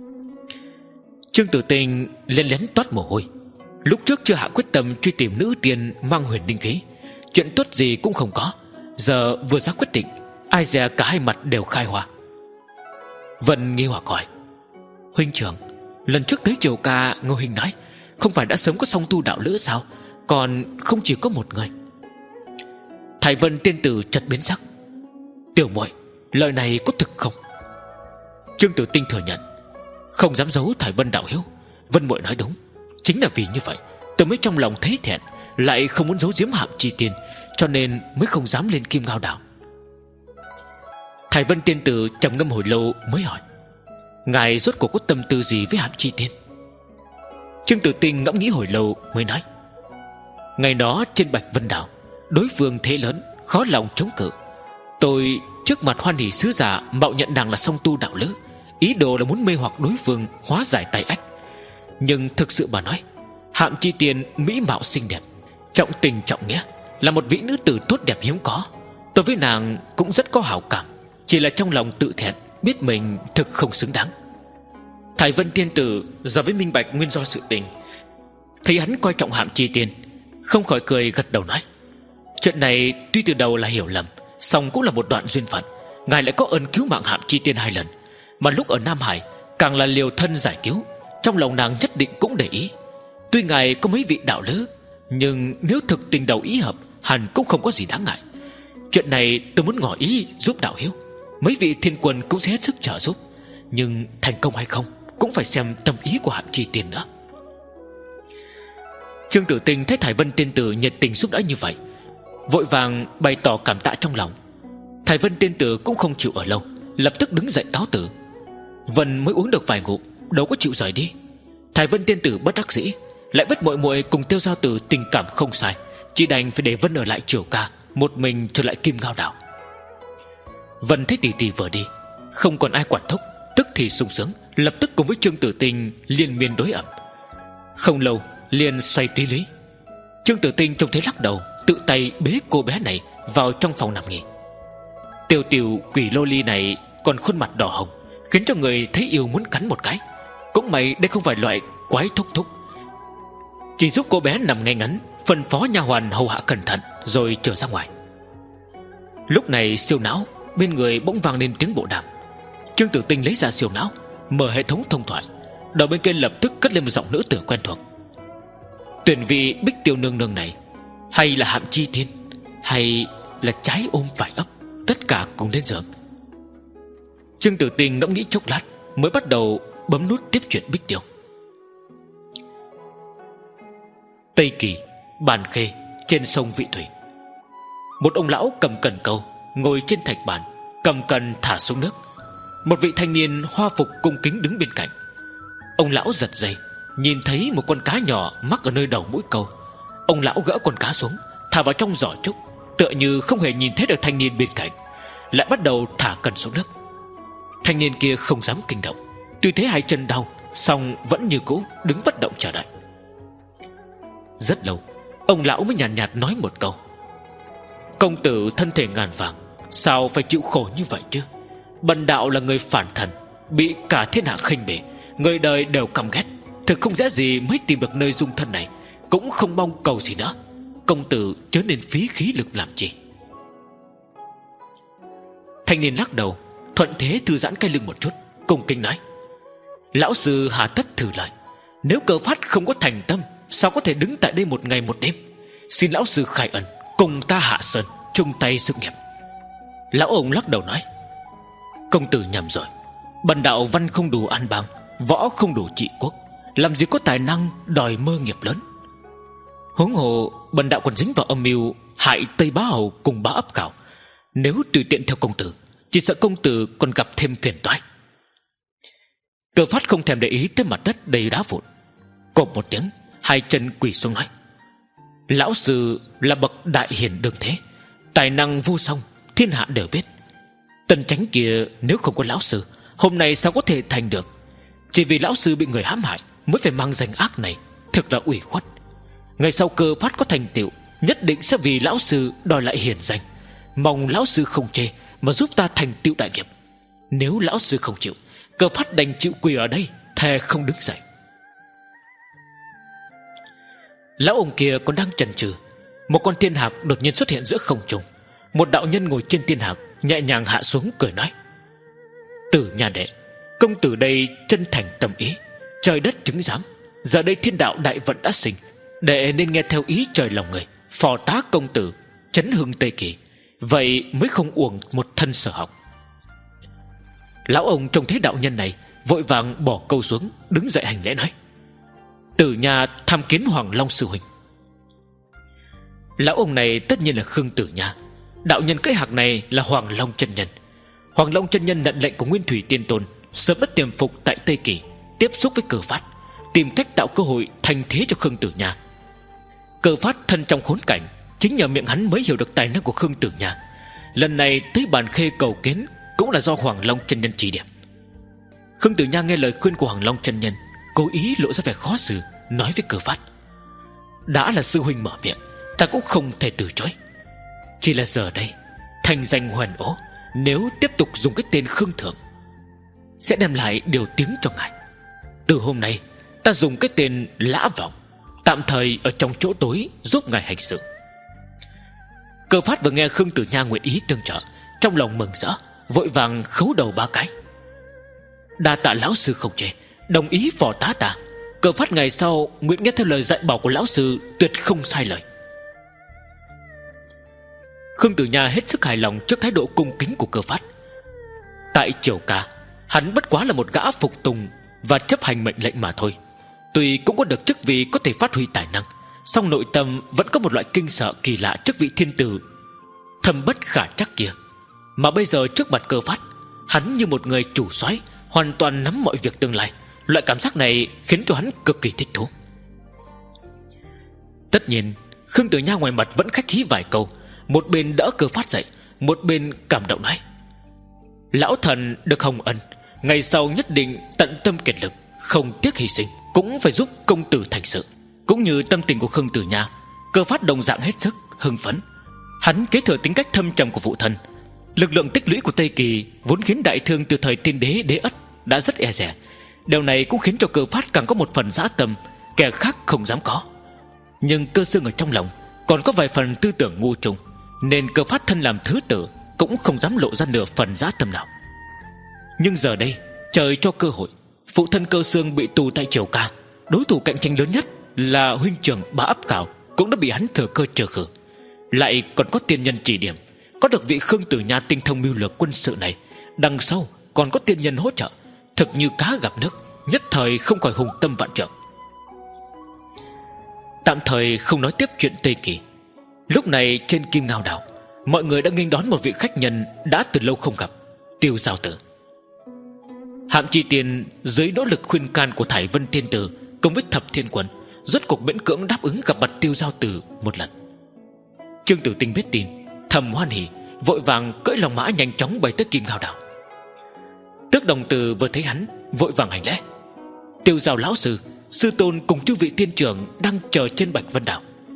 Trương Tử Tinh lén lén toát mồ hôi. Lúc trước chưa hạ quyết tâm truy tìm nữ tiên mang huyền linh khí, chuyện tốt gì cũng không có, giờ vừa ra quyết định, ai dè cả hai mặt đều khai hoa. Vân nghi hoặc hỏi: huynh trưởng, lần trước tới triều ca Ngô huynh nói không phải đã sớm có song tu đạo lữ sao, còn không chỉ có một người? Thải Vân tiên tử chợt biến sắc: tiểu muội, lời này có thực không? Trương Tử Tinh thừa nhận: không dám giấu Thải Vân đạo hiếu, Vân muội nói đúng, chính là vì như vậy tôi mới trong lòng thấy thẹn, lại không muốn giấu giếm Hạm Chi Tiên, cho nên mới không dám lên Kim Ngao đảo. Thải Vân tiên tử trầm ngâm hồi lâu mới hỏi: ngài rốt cuộc có tâm tư gì với Hạm Chi Tiên? Trương Tử Tinh ngẫm nghĩ hồi lâu mới nói: ngày đó trên Bạch Vân đảo, đối phương thế lớn, khó lòng chống cự. Tôi trước mặt hoan hỷ sứ giả mạo nhận nàng là song tu đạo lữ, ý đồ là muốn mê hoặc đối phương, hóa giải tay ách. Nhưng thực sự mà nói, Hạm Chi Tiên mỹ mạo xinh đẹp, trọng tình trọng nghĩa, là một vị nữ tử tốt đẹp hiếm có. Tôi với nàng cũng rất có hảo cảm, chỉ là trong lòng tự thẹn, biết mình thực không xứng đáng. Thải Vân tiên tử giờ với minh bạch nguyên do sự tình, thấy hắn coi trọng Hạm Chi Tiên, không khỏi cười gật đầu nói: chuyện này tuy từ đầu là hiểu lầm, song cũng là một đoạn duyên phận. Ngài lại có ơn cứu mạng Hạm Chi Tiên hai lần, mà lúc ở Nam Hải càng là liều thân giải cứu, trong lòng nàng nhất định cũng để ý. Tuy ngài có mấy vị đạo lữ, nhưng nếu thực tình đầu ý hợp, hẳn cũng không có gì đáng ngại. Chuyện này tôi muốn ngỏ ý giúp đạo hiếu, mấy vị thiên quân cũng sẽ hết sức trợ giúp, nhưng thành công hay không cũng phải xem tâm ý của Hạm Chi Tiên nữa. Trương Tử Tinh thấy Thải Vân tiên tử nhiệt tình giúp đỡ như vậy, vội vàng bày tỏ cảm tạ trong lòng. Thải Vân tiên tử cũng không chịu ở lâu, lập tức đứng dậy cáo từ. Vân mới uống được vài ngụm, đâu có chịu rời đi. Thái Vân tiên tử bất đắc dĩ, lại biết muội muội cùng Tiêu Giao Tử tình cảm không sai, chỉ đành phải để Vân ở lại Triều Ca, một mình trở lại Kim Ngao đảo. Vân thấy tỷ tỷ vừa đi, không còn ai quản thúc, tức thì sung sướng, lập tức cùng với Trương Tử Tinh liên miên đối ẩm. Không lâu liền xoay tí lý. Trương Tử Tinh trông thấy lắc đầu, tự tay bế cô bé này vào trong phòng nằm nghỉ. Tiểu tiểu quỷ lô ly này còn khuôn mặt đỏ hồng, khiến cho người thấy yêu muốn cắn một cái. Cũng may đây không phải loại quái thúc thúc, chỉ giúp cô bé nằm ngay ngắn, phân phó nha hoàn hầu hạ cẩn thận, rồi trở ra ngoài. Lúc này siêu não bên người bỗng vang lên tiếng bộ đàm. Trương Tử Tinh lấy ra siêu não, mở hệ thống thông thoại. Đầu bên kia lập tức cất lên một giọng nữ tử quen thuộc. Tuyển vị Bích Tiêu nương nương này, hay là Hạm Chi Thiên, hay là trái ôm phải ấp, tất cả cùng lên giường. Trương Tử Tinh ngẫm nghĩ chốc lát, mới bắt đầu bấm nút tiếp chuyện Bích Tiêu. Tây Kỳ, Bàn Khê, trên sông Vị Thủy. Một ông lão cầm cần câu ngồi trên thạch bàn, cầm cần thả xuống nước. Một vị thanh niên hoa phục cung kính đứng bên cạnh. Ông lão giật dây, nhìn thấy một con cá nhỏ mắc ở nơi đầu mũi câu. Ông lão gỡ con cá xuống, thả vào trong giỏ trúc, tựa như không hề nhìn thấy được thanh niên bên cạnh, lại bắt đầu thả cần xuống nước. Thanh niên kia không dám kinh động, tuy thấy hai chân đau, song vẫn như cũ đứng bất động chờ đợi. Rất lâu, ông lão mới nhàn nhạt, nhạt nói một câu: công tử thân thể ngàn vàng, sao phải chịu khổ như vậy chứ? Bần đạo là người phản thần, bị cả thiên hạ khinh bỉ, người đời đều căm ghét, thực không dễ gì mới tìm được nơi dung thân này, cũng không mong cầu gì nữa. Công tử chớ nên phí khí lực làm chi. Thanh niên lắc đầu, thuận thế thư giãn cái lưng một chút, cung kính nói: lão sư hà tất thử lời, nếu Cơ Phát không có thành tâm, sao có thể đứng tại đây một ngày một đêm? Xin lão sư khai ân, cùng ta hạ sơn, chung tay sự nghiệp. Lão ông lắc đầu nói: công tử nhầm rồi, bần đạo văn không đủ an bang, võ không đủ trị quốc, làm gì có tài năng đòi mơ nghiệp lớn. Huống hồ bần đạo còn dính vào âm mưu hại Tây Bá Hầu cùng Bá Ấp Cảo, nếu tùy tiện theo công tử, chỉ sợ công tử còn gặp thêm phiền toái. Cơ Phát không thèm để ý tới mặt đất đầy đá vụn, cộp một tiếng, hai chân quỳ xuống nói: lão sư là bậc đại hiền đương thế, tài năng vô song, thiên hạ đều biết. Tần Chánh kia nếu không có lão sư, hôm nay sao có thể thành được? Chỉ vì lão sư bị người hãm hại mới phải mang danh ác này, thực là ủy khuất. Ngày sau Cơ Phát có thành tựu, nhất định sẽ vì lão sư đòi lại hiền danh. Mong lão sư không chê mà giúp ta thành tựu đại nghiệp. Nếu lão sư không chịu, Cơ Phát đành chịu quỳ ở đây, thề không đứng dậy. Lão ông kia còn đang chần chừ, một con tiên hạc đột nhiên xuất hiện giữa không trung. Một đạo nhân ngồi trên tiên hạc nhẹ nhàng hạ xuống, cười nói: Tử nhà đệ, công tử đây chân thành tâm ý, trời đất chứng giám. Giờ đây thiên đạo đại vận đã sinh, đệ nên nghe theo ý trời lòng người, phò tá công tử chấn hưng Tây Kỳ, vậy mới không uổng một thân sở học. Lão ông trông thấy đạo nhân này, vội vàng bỏ câu xuống, đứng dậy hành lễ nói: Tử nhà tham kiến Hoàng Long sư huynh. Lão ông này tất nhiên là Khương Tử Nha. Đạo nhân cưỡi hạc này là Hoàng Long chân nhân. Hoàng Long chân nhân nhận lệnh của Nguyên Thủy Tiên Tôn, sớm đã tiềm phục tại Tây Kỳ, tiếp xúc với Cơ Phát, tìm cách tạo cơ hội thành thế cho Khương Tử Nha. Cơ Phát thân trong khốn cảnh, chính nhờ miệng hắn mới hiểu được tài năng của Khương Tử Nha. Lần này tới Bàn Khê cầu kiến cũng là do Hoàng Long chân nhân chỉ điểm. Khương Tử Nha nghe lời khuyên của Hoàng Long chân nhân, cố ý lộ ra vẻ khó xử, nói với Cơ Phát: đã là sư huynh mở miệng, ta cũng không thể từ chối. Chỉ là giờ đây thành danh hoành ố, nếu tiếp tục dùng cái tên Khương Thượng sẽ đem lại điều tiếng cho ngài. Từ hôm nay ta dùng cái tên Lã Vọng, tạm thời ở trong chỗ tối giúp ngài hành sự. Cơ Phát vừa nghe Khương Tử Nha nguyện ý tương trợ, trong lòng mừng rỡ, vội vàng khấu đầu ba cái: đa tạ lão sư không chê, đồng ý phò tá ta. Cơ Phát ngày sau nguyện nghe theo lời dạy bảo của lão sư, tuyệt không sai lời. Khương Tử Nha hết sức hài lòng trước thái độ cung kính của Cơ Phát. Tại Triều Ca, hắn bất quá là một gã phục tùng và chấp hành mệnh lệnh mà thôi. Tuy cũng có được chức vị có thể phát huy tài năng, song nội tâm vẫn có một loại kinh sợ kỳ lạ trước vị thiên tử thâm bất khả trắc kia. Mà bây giờ trước mặt Cơ Phát, hắn như một người chủ soái, hoàn toàn nắm mọi việc tương lai, Loại cảm giác này khiến cho hắn cực kỳ thích thú. Tất nhiên Khương Tử Nha ngoài mặt vẫn khách khí vài câu, một bên đỡ Cơ Phát dậy, một bên cảm động nói: Lão thần được hồng ân, ngày sau nhất định tận tâm kiệt lực, không tiếc hy sinh, cũng phải giúp công tử thành sự. Cũng như tâm tình của Khương Tử Nha, Cơ Phát đồng dạng hết sức hưng phấn. Hắn kế thừa tính cách thâm trầm của phụ thân. Lực lượng tích lũy của Tây Kỳ vốn khiến đại thương từ thời tiên đế Đế Ất đã rất e dè. Điều này cũng khiến cho Cơ Phát càng có một phần dã tâm kẻ khác không dám có. Nhưng Cơ Xương ở trong lòng còn có vài phần tư tưởng ngu trùng, nên Cơ Phát thân làm thứ tử cũng không dám lộ ra nửa phần dã tâm nào. Nhưng giờ đây trời cho cơ hội, phụ thân Cơ Xương bị tù tại Triều Ca, đối thủ cạnh tranh lớn nhất là huynh trưởng Bá Ấp Khảo cũng đã bị hắn thừa cơ trừ khử. Lại còn có tiên nhân chỉ điểm, có được vị Khương Tử Nha tinh thông mưu lược quân sự này, đằng sau còn có tiên nhân hỗ trợ, thực như cá gặp nước, nhất thời không khỏi hùng tâm vạn trượng. Tạm thời không nói tiếp chuyện Tây Kỳ. Lúc này trên Kim Ngao Đảo, mọi người đã nghênh đón một vị khách nhân đã từ lâu không gặp, Tiêu Giao Tử. Hạm Chi Tiền dưới nỗ lực khuyên can của Thải Vân Tiên Tử cùng với Thập Thiên Quân, rốt cuộc miễn cưỡng đáp ứng gặp mặt Tiêu Giao Tử một lần. Trương Tử Tinh biết tin, thầm hoan hỉ, vội vàng cưỡi lòng mã nhanh chóng bay tới Kim Ngao Đảo. Tước Đồng Tử vừa thấy hắn, vội vàng hành lễ: Tiêu Giao lão sư, sư tôn cùng chư vị tiên trưởng đang chờ trên Bạch Vân Đảo.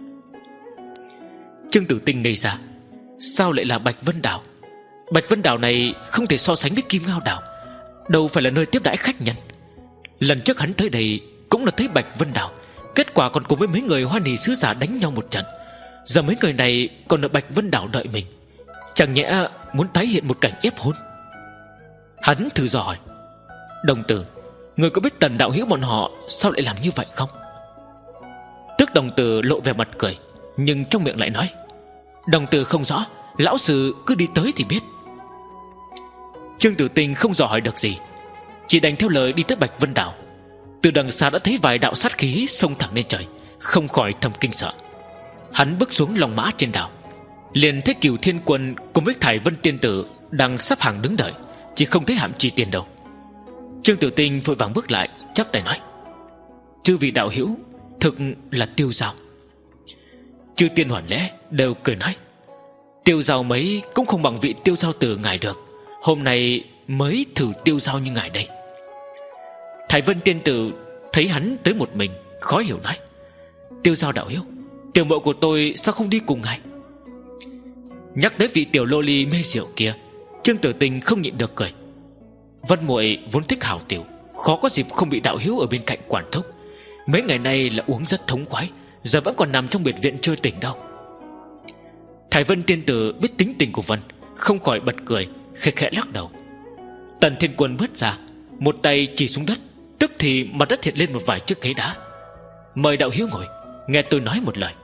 Trương Tử Tinh ngây ra, sao lại là Bạch Vân Đảo? Bạch Vân Đảo này không thể so sánh với Kim Ngao Đảo, đâu phải là nơi tiếp đãi khách nhân. Lần trước hắn tới đây cũng là tới Bạch Vân Đảo, kết quả còn cùng với mấy người Hoan Hỷ sứ giả đánh nhau một trận. Giờ mấy người này còn ở Bạch Vân Đảo đợi mình, chẳng nhẽ muốn tái hiện một cảnh ép hôn? Hắn thử dò hỏi: Đồng Tử, người có biết Tần đạo hữu bọn họ sao lại làm như vậy không? Tước Đồng Tử lộ vẻ mặt cười, nhưng trong miệng lại nói: Đồng Tử không rõ, lão sư cứ đi tới thì biết. Trương Tử Tinh không dò hỏi được gì, chỉ đành theo lời đi tới Bạch Vân Đảo. Từ đằng xa đã thấy vài đạo sát khí xông thẳng lên trời, không khỏi thầm kinh sợ. Hắn bước xuống lòng mã trên đảo, liền thấy Cửu Thiên Quân cùng với Thải Vân Tiên Tử đang sắp hàng đứng đợi, chỉ không thấy Hạm Chi Tiền đâu. Trương Tử Tinh vội vàng bước lại, chắp tay nói: Chư vị đạo hữu thực là Tiêu Giao. Chư tiên hoàn lễ đều cười nói: Tiêu Giao mấy cũng không bằng vị Tiêu Giao Tử ngài được, hôm nay mới thử Tiêu Giao như ngài đây. Thải Vân Tiên Tử thấy hắn tới một mình, khó hiểu nói: Tiêu Giao đạo hữu, tiểu mộ của tôi sao không đi cùng ngài? Nhắc tới vị tiểu lô ly mê rượu kia, Trương Tử Tinh không nhịn được cười. Vân muội vốn thích hảo tiểu, khó có dịp không bị đạo hữu ở bên cạnh quản thúc. Mấy ngày nay là uống rất thống khoái, giờ vẫn còn nằm trong biệt viện chơi tỉnh đâu. Thải Vân Tiên Tử biết tính tình của Vân, không khỏi bật cười, khẽ khẽ lắc đầu. Tần Thiên Quân bước ra, một tay chỉ xuống đất, tức thì mặt đất hiện lên một vài chiếc ghế đá. Mời đạo hữu ngồi, nghe tôi nói một lời.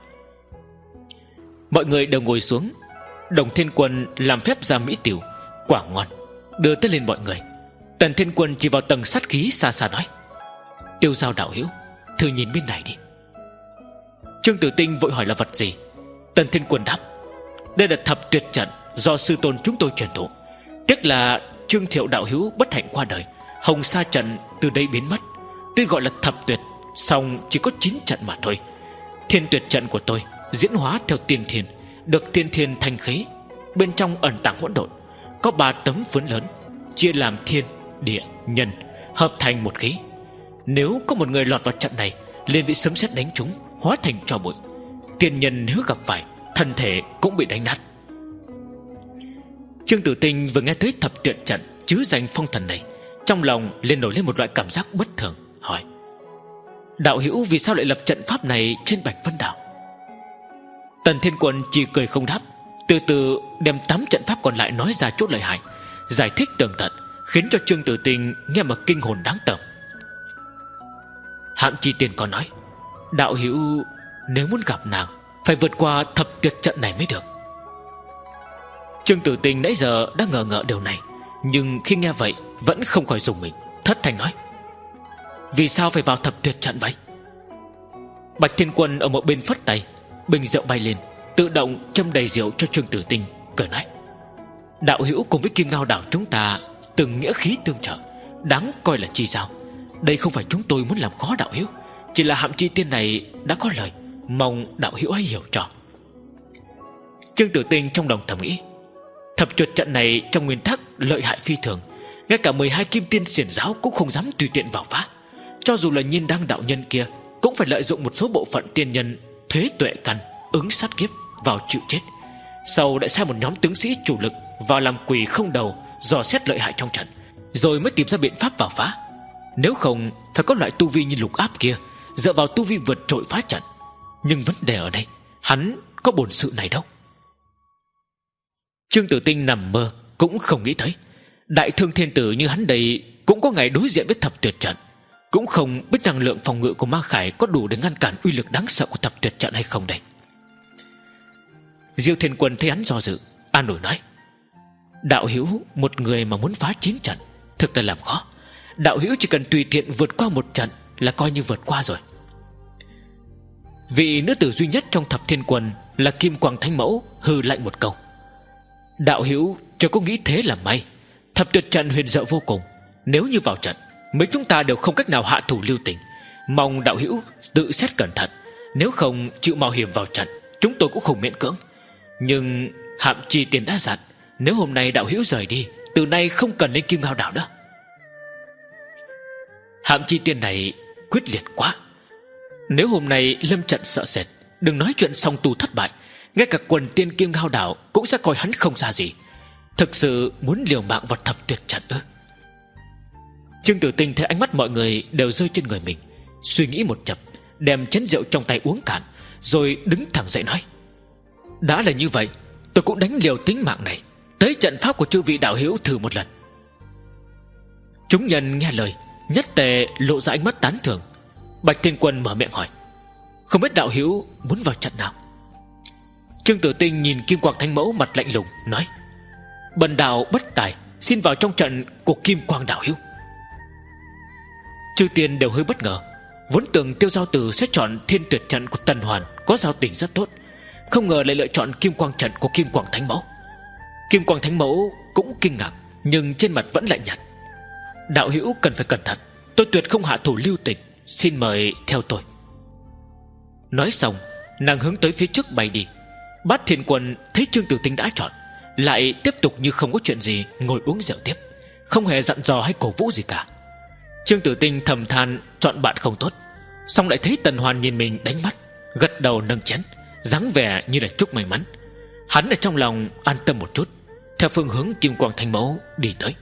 Mọi người đều ngồi xuống. Đồng Thiên Quân làm phép ra mỹ tiểu, quả ngon, đưa tới lên mọi người. Tần Thiên Quân chỉ vào tầng sát khí xa xa nói: Tiêu Giao đạo hữu, thử nhìn bên này đi. Trương Tử Tinh vội hỏi là vật gì. Tần Thiên Quân đáp: Đây là thập tuyệt trận do sư tôn chúng tôi truyền thụ. Tiếc là Trương Thiệu đạo hữu bất hạnh qua đời, Hồng Sa trận từ đây biến mất. Tuy gọi là thập tuyệt, song chỉ có chín trận mà thôi. Thiên tuyệt trận của tôi diễn hóa theo tiên thiên, được tiên thiên thanh khí, bên trong ẩn tàng hỗn độn, có ba tấm phấn lớn, chia làm thiên, địa, nhân, hợp thành một khí. Nếu có một người lọt vào trận này, liền bị sấm sét đánh trúng, hóa thành tro bụi. Tiên nhân nếu gặp phải, thân thể cũng bị đánh nát. Trương Tử Tinh vừa nghe tới thập tuyệt trận chứ danh phong thần này, trong lòng liền nổi lên một loại cảm giác bất thường, hỏi: Đạo hữu vì sao lại lập trận pháp này trên Bạch Vân Đảo? Tần Thiên Quân chỉ cười không đáp, từ từ đem tám trận pháp còn lại nói ra chút lợi hại, giải thích tường tận, khiến cho Trương Tử Tinh nghe mà kinh hồn đáng tởm. Hạng Chi Tiền còn nói: Đạo hữu nếu muốn gặp nàng, phải vượt qua thập tuyệt trận này mới được. Trương Tử Tinh nãy giờ đã ngờ ngợ điều này, nhưng khi nghe vậy vẫn không khỏi rùng mình, thất thanh nói: Vì sao phải vào thập tuyệt trận vậy? Bạch Thiên Quân ở một bên phất tay, bình rượu bay lên, tự động châm đầy rượu cho Trương Tử Tinh, cười nói: Đạo hữu cùng với Kim Ngao Đảo chúng ta từng nghĩa khí tương trợ, đáng coi là chi sao? Đây không phải chúng tôi muốn làm khó đạo hữu, chỉ là Hạm Chi Tiên này đã có lời, mong đạo hữu hãy hiểu cho. Trương Tử Tinh trong lòng thầm nghĩ, thập tuyệt trận này trong nguyên tắc lợi hại phi thường, ngay cả mười hai kim tiên xiển giáo cũng không dám tùy tiện vào phá. Cho dù là Nhiên Đăng đạo nhân kia cũng phải lợi dụng một số bộ phận tiên nhân thuế tuệ căn ứng sát kiếp vào chịu chết. Sau lại sai một nhóm tướng sĩ chủ lực vào làm quỷ không đầu, dò xét lợi hại trong trận, rồi mới tìm ra biện pháp vào phá. Nếu không phải có loại tu vi như Lục Áp kia dựa vào tu vi vượt trội phá trận. Nhưng vấn đề ở đây, hắn có bổn sự này đâu. Trương Tử Tinh nằm mơ cũng không nghĩ tới đại thương thiên tử như hắn đây cũng có ngày đối diện với thập tuyệt trận, cũng không biết năng lượng phòng ngự của Ma Khải có đủ để ngăn cản uy lực đáng sợ của thập tuyệt trận hay không đây. Diêu Thiên Quân thấy hắn do dự, an ủi nói, đạo hữu một người mà muốn phá chín trận thực là làm khó. Đạo hữu chỉ cần tùy tiện vượt qua một trận là coi như vượt qua rồi. Vị nữ tử duy nhất trong thập thiên quân là Kim Quang Thánh Mẫu hừ lạnh một câu, đạo hữu chưa có nghĩ thế là may. Thập tuyệt trận huyền diệu vô cùng, nếu như vào trận mấy chúng ta đều không cách nào hạ thủ lưu tình. Mong đạo hữu tự xét cẩn thận, nếu không chịu mạo hiểm vào trận chúng tôi cũng không miễn cưỡng. Nhưng Hạm Chi Tiên đã dặn, nếu hôm nay đạo hữu rời đi, từ nay không cần lên Kim Ngao đảo nữa. Hạm Chi Tiên này quyết liệt quá. Nếu hôm nay lâm trận sợ sệt, đừng nói chuyện song tu thất bại, ngay cả quần tiên Kim Ngao đảo cũng sẽ coi hắn không ra gì. Thực sự muốn liều mạng vào thập tuyệt trận ư? Trương Tử Tinh thấy ánh mắt mọi người đều rơi trên người mình, suy nghĩ một chập, đem chén rượu trong tay uống cạn, rồi đứng thẳng dậy nói, đã là như vậy, tôi cũng đánh liều tính mạng này, tới trận pháp của chư vị đạo hữu thử một lần. Chúng nhân nghe lời nhất tề lộ ra ánh mắt tán thưởng. Bạch Thiên Quân mở miệng hỏi, không biết đạo hữu muốn vào trận nào? Trương Tử Tinh nhìn Kim Quang Thánh Mẫu mặt lạnh lùng nói, bần đạo bất tài, xin vào trong trận của Kim Quang đạo hữu. Chư tiên đều hơi bất ngờ, vốn tưởng Tiêu Giao Tử sẽ chọn thiên tuyệt trận của Tần Hoàn có giao tình rất tốt, không ngờ lại lựa chọn Kim Quang trận của Kim Quang Thánh Mẫu. Kim Quang Thánh Mẫu cũng kinh ngạc, nhưng trên mặt vẫn lạnh nhạt. Đạo hữu cần phải cẩn thận, tôi tuyệt không hạ thủ lưu tình, xin mời theo tôi. Nói xong, nàng hướng tới phía trước bay đi. Bát Thiên Quân thấy Trương Tử Tinh đã chọn, lại tiếp tục như không có chuyện gì ngồi uống rượu tiếp, không hề dặn dò hay cổ vũ gì cả. Trương Tử Tinh thầm than chọn bạn không tốt, xong lại thấy Tần Hoàn nhìn mình đánh mắt, gật đầu nâng chén, dáng vẻ như là chúc may mắn. Hắn ở trong lòng an tâm một chút, theo phương hướng Kim Quang Thánh Mẫu đi tới.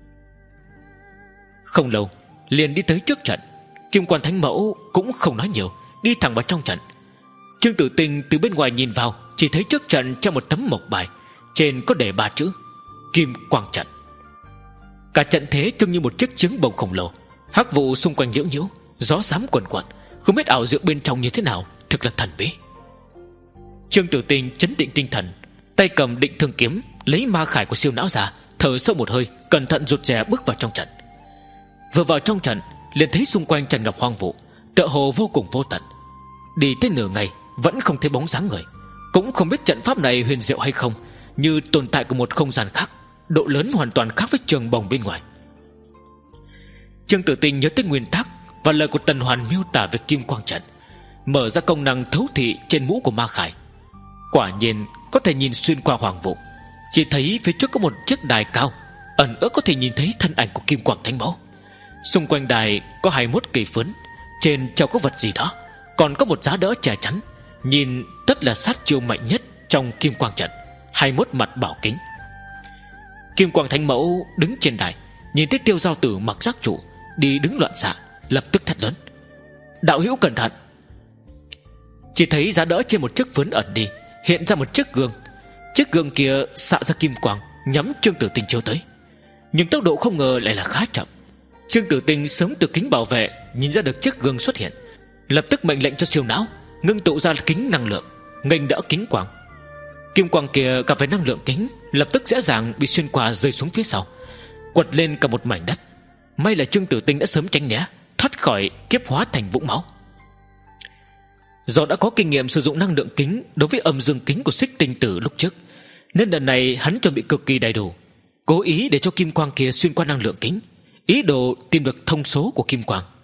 Không lâu liền đi tới trước trận. Kim Quang Thánh Mẫu cũng không nói nhiều, đi thẳng vào trong trận. Trương Tử Tinh từ bên ngoài nhìn vào, chỉ thấy trước trận treo một tấm mộc bài, trên có đề ba chữ Kim Quang trận. Cả trận thế trông như một chiếc trứng bồng khổng lồ, hắc vụ xung quanh nhiễu nhiễu, gió xám quần quần, không biết ảo diệu bên trong như thế nào, thực là thần bí. Trương Tử Tinh trấn định tinh thần, tay cầm định thương kiếm, lấy ma khải của siêu não ra, thở sâu một hơi, cẩn thận rụt rè bước vào trong trận. Vừa vào trong trận, liền thấy xung quanh tràn ngập hoang vu, tựa hồ vô cùng vô tận. Đi tới nửa ngày vẫn không thấy bóng dáng người, cũng không biết trận pháp này huyền diệu hay không, như tồn tại của một không gian khác, độ lớn hoàn toàn khác với trường bồng bên ngoài. Trương Tử Tinh nhớ tới nguyên tắc và lời của Tần Hoàn miêu tả về Kim Quang trận, mở ra công năng thấu thị trên mũ của Ma Khải. Quả nhiên có thể nhìn xuyên qua hoàng vụ, chỉ thấy phía trước có một chiếc đài cao, ẩn ước có thể nhìn thấy thân ảnh của Kim Quang Thánh Mẫu. Xung quanh đài có hai mươi mốt cây phướn, trên treo có vật gì đó, còn có một giá đỡ che chắn, nhìn tất là sát chiêu mạnh nhất trong Kim Quang trận, hai mươi mốt mặt bảo kính. Kim Quang Thánh Mẫu đứng trên đài, nhìn thấy Tiêu Giao Tử mặc giác trụ đi đứng loạn xạ, lập tức thét lớn, đạo hữu cẩn thận. Chỉ thấy giá đỡ trên một chiếc phướn ẩn đi, hiện ra một chiếc gương. Chiếc gương kia xạ ra kim quang, nhắm Trương Tử Tinh chiếu tới, nhưng tốc độ không ngờ lại là khá chậm. Trương Tử Tinh sớm từ kính bảo vệ nhìn ra được chiếc gương xuất hiện, lập tức mệnh lệnh cho siêu não ngưng tụ ra kính năng lượng, nghênh đỡ kính quang. Kim quang kia gặp phải năng lượng kính, lập tức dễ dàng bị xuyên qua rơi xuống phía sau, quật lên cả một mảnh đất. May là Trương Tử Tinh đã sớm tránh né, thoát khỏi kiếp hóa thành vũng máu. Do đã có kinh nghiệm sử dụng năng lượng kính đối với âm dương kính của Xích Tinh Tử lúc trước, nên lần này hắn chuẩn bị cực kỳ đầy đủ, cố ý để cho kim quang kia xuyên qua năng lượng kính, ý đồ tìm được thông số của kim quang.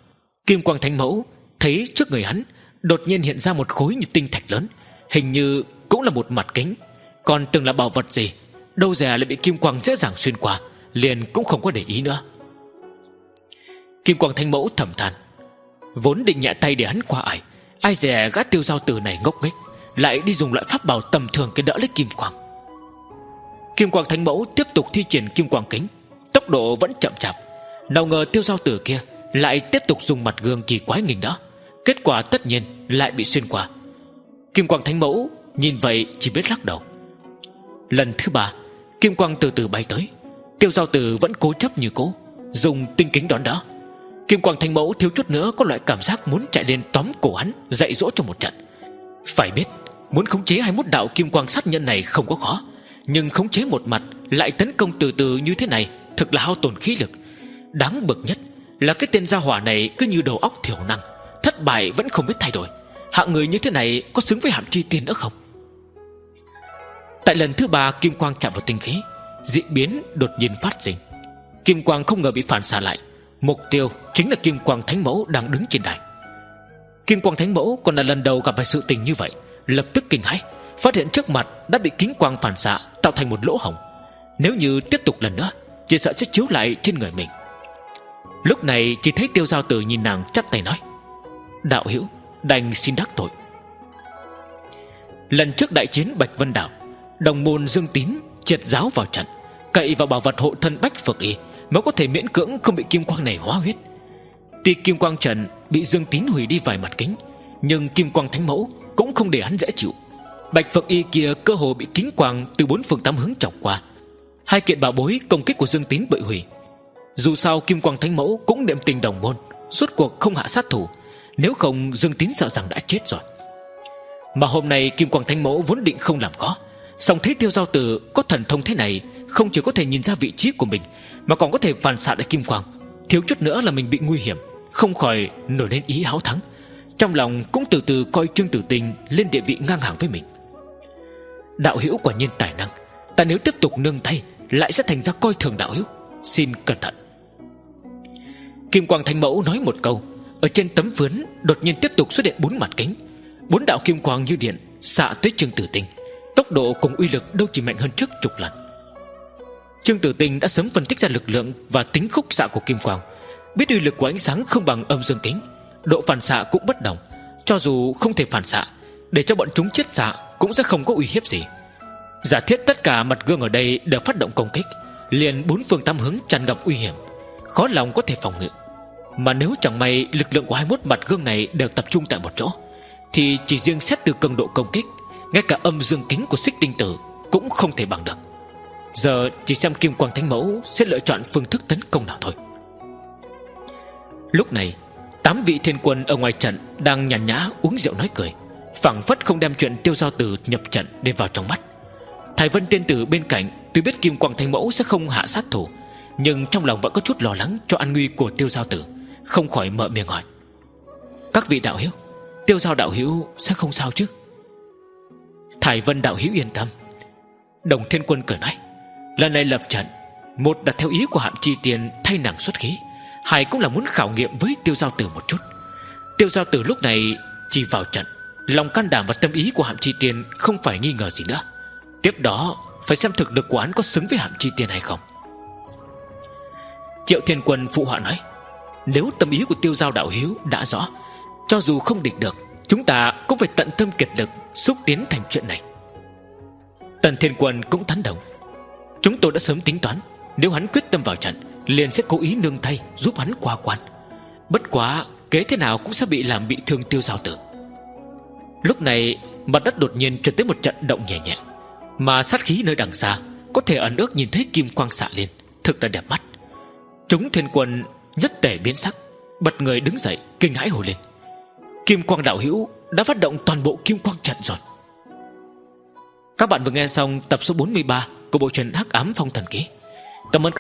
Kim quang thánh mẫu thấy trước người hắn đột nhiên hiện ra một khối như tinh thạch lớn, hình như cũng là một mặt kính. Còn từng là bảo vật gì, đâu dè lại bị kim quang dễ dàng xuyên qua, liền cũng không có để ý nữa. Kim quang thánh mẫu thầm than, vốn định nhẹ tay để hắn qua ải, ai dè gã Tiêu Giao Tử này ngốc nghếch, lại đi dùng loại pháp bảo tầm thường cái đỡ lấy kim quang. Kim quang thánh mẫu tiếp tục thi triển kim quang kính, tốc độ vẫn chậm chạp. Nào ngờ Tiêu Giao Tử kia lại tiếp tục dùng mặt gương kỳ quái nghênh đỡ, kết quả tất nhiên lại bị xuyên qua. Kim quang thánh mẫu nhìn vậy chỉ biết lắc đầu. Lần thứ ba, kim quang từ từ bay tới, Tiêu Giao Tử vẫn cố chấp như cũ, dùng tinh kính đón đỡ. Kim quang thánh mẫu thiếu chút nữa có loại cảm giác muốn chạy lên tóm cổ hắn, dạy dỗ cho một trận. Phải biết, muốn khống chế hai mươi mốt đạo kim quang sát nhân này không có khó, nhưng khống chế một mặt lại tấn công từ từ như thế này thực là hao tổn khí lực. Đáng bực nhất là cái tên gia hỏa này cứ như đầu óc thiểu năng, thất bại vẫn không biết thay đổi. Hạng người như thế này có xứng với Hàm Chi Tiên nữa không? Tại lần thứ ba kim quang chạm vào tinh khí, dị biến đột nhiên phát sinh. Kim quang không ngờ bị phản xạ lại, mục tiêu chính là kim quang thánh mẫu đang đứng trên đài. Kim quang thánh mẫu còn là lần đầu gặp phải sự tình như vậy, lập tức kinh hãi, phát hiện trước mặt đã bị kính quang phản xạ tạo thành một lỗ hổng. Nếu như tiếp tục lần nữa, chỉ sợ sẽ chiếu lại trên người mình. Lúc này chỉ thấy Tiêu Giao Tử nhìn nàng chắp tay nói, đạo hữu đành xin đắc tội. Lần trước đại chiến Bạch Vân Đảo, đồng môn Dương Tín triệt giáo vào trận, cậy vào bảo vật hộ thân Bách Phượng Y mới có thể miễn cưỡng không bị kim quang này hóa huyết. Tuy kim quang trận bị Dương Tín hủy đi vài mặt kính, nhưng kim quang thánh mẫu cũng không để hắn dễ chịu. Bạch Phượng Y kia cơ hồ bị kính quang từ bốn phương tám hướng chọc qua. Hai kiện bảo bối công kích của Dương Tín bị hủy. Dù sao kim quang thánh mẫu cũng niệm tình đồng môn, suốt cuộc không hạ sát thủ, nếu không Dương Tín sợ rằng đã chết rồi. Mà hôm nay kim quang thánh mẫu vốn định không làm khó, song thấy Tiêu Giao Tử có thần thông thế này, không chỉ có thể nhìn ra vị trí của mình, mà còn có thể phản xạ lại kim quang, thiếu chút nữa là mình bị nguy hiểm, không khỏi nổi lên ý háo thắng. Trong lòng cũng từ từ coi Trương Tử Tình lên địa vị ngang hàng với mình. Đạo hữu quả nhiên tài năng, ta nếu tiếp tục nương tay lại sẽ thành ra coi thường đạo hữu, xin cẩn thận. Kim quang thánh mẫu nói một câu, ở trên tấm vướn đột nhiên tiếp tục xuất hiện bốn mặt kính, bốn đạo kim quang như điện xạ tới Trương Tử Tình, tốc độ cùng uy lực đâu chỉ mạnh hơn trước chục lần. Trương Tử Tình đã sớm phân tích ra lực lượng và tính khúc xạ của kim quang, biết uy lực của ánh sáng không bằng âm dương kính, độ phản xạ cũng bất đồng. Cho dù không thể phản xạ, để cho bọn chúng chết xạ cũng sẽ không có uy hiếp gì. Giả thiết tất cả mặt gương ở đây đều phát động công kích, liền bốn phương tám hướng tràn ngập uy hiểm, khó lòng có thể phòng ngự. Mà nếu chẳng may lực lượng của hai mươi mốt mặt gương này đều tập trung tại một chỗ, thì chỉ riêng xét từ cường độ công kích, ngay cả âm dương kính của Xích Tinh Tử cũng không thể bằng được. Giờ chỉ xem kim quang thánh mẫu sẽ lựa chọn phương thức tấn công nào thôi. Lúc này tám vị thiên quân ở ngoài trận đang nhàn nhã uống rượu nói cười, phảng phất không đem chuyện Tiêu Giao Tử nhập trận để vào trong mắt. Thái Vân tiên tử bên cạnh tuy biết kim quang thánh mẫu sẽ không hạ sát thủ, nhưng trong lòng vẫn có chút lo lắng cho an nguy của Tiêu Giao Tử, không khỏi mở miệng hỏi, các vị đạo hữu, Tiêu Giao đạo hữu sẽ không sao chứ? Thái Vân đạo hữu yên tâm. Đồng Thiên Quân cười nói, lần này lập trận, một đặt theo ý của Hàm Chi Tiên thay nàng xuất khí, hai cũng là muốn khảo nghiệm với Tiêu Giao Tử một chút. Tiêu Giao Tử lúc này chỉ vào trận, lòng can đảm và tâm ý của Hàm Chi Tiên không phải nghi ngờ gì nữa. Tiếp đó phải xem thực lực của hắn có xứng với Hàm Chi Tiên hay không. Triệu Thiên Quân phụ họa nói, nếu tâm ý của Tiêu Giao đạo hữu đã rõ, cho dù không địch được, chúng ta cũng phải tận tâm kiệt lực xúc tiến thành chuyện này. Tần Thiên Quân cũng tán đồng, chúng tôi đã sớm tính toán, nếu hắn quyết tâm vào trận, liền sẽ cố ý nương tay giúp hắn qua quan. Bất quá kế thế nào cũng sẽ bị làm bị thương Tiêu Giao Tử. Lúc này mặt đất đột nhiên truyền tới một trận động nhẹ nhẹ, mà sát khí nơi đằng xa có thể ẩn ước nhìn thấy kim quang xạ lên, thực là đẹp mắt. Chúng Thiên Quân nhất tề biến sắc, bật người đứng dậy kinh hãi hô lên, kim quang đạo hữu đã phát động toàn bộ kim quang trận rồi. Các bạn vừa nghe xong tập số bốn mươi ba của bộ truyện Hắc Ám Phong Thần Ký. Cảm ơn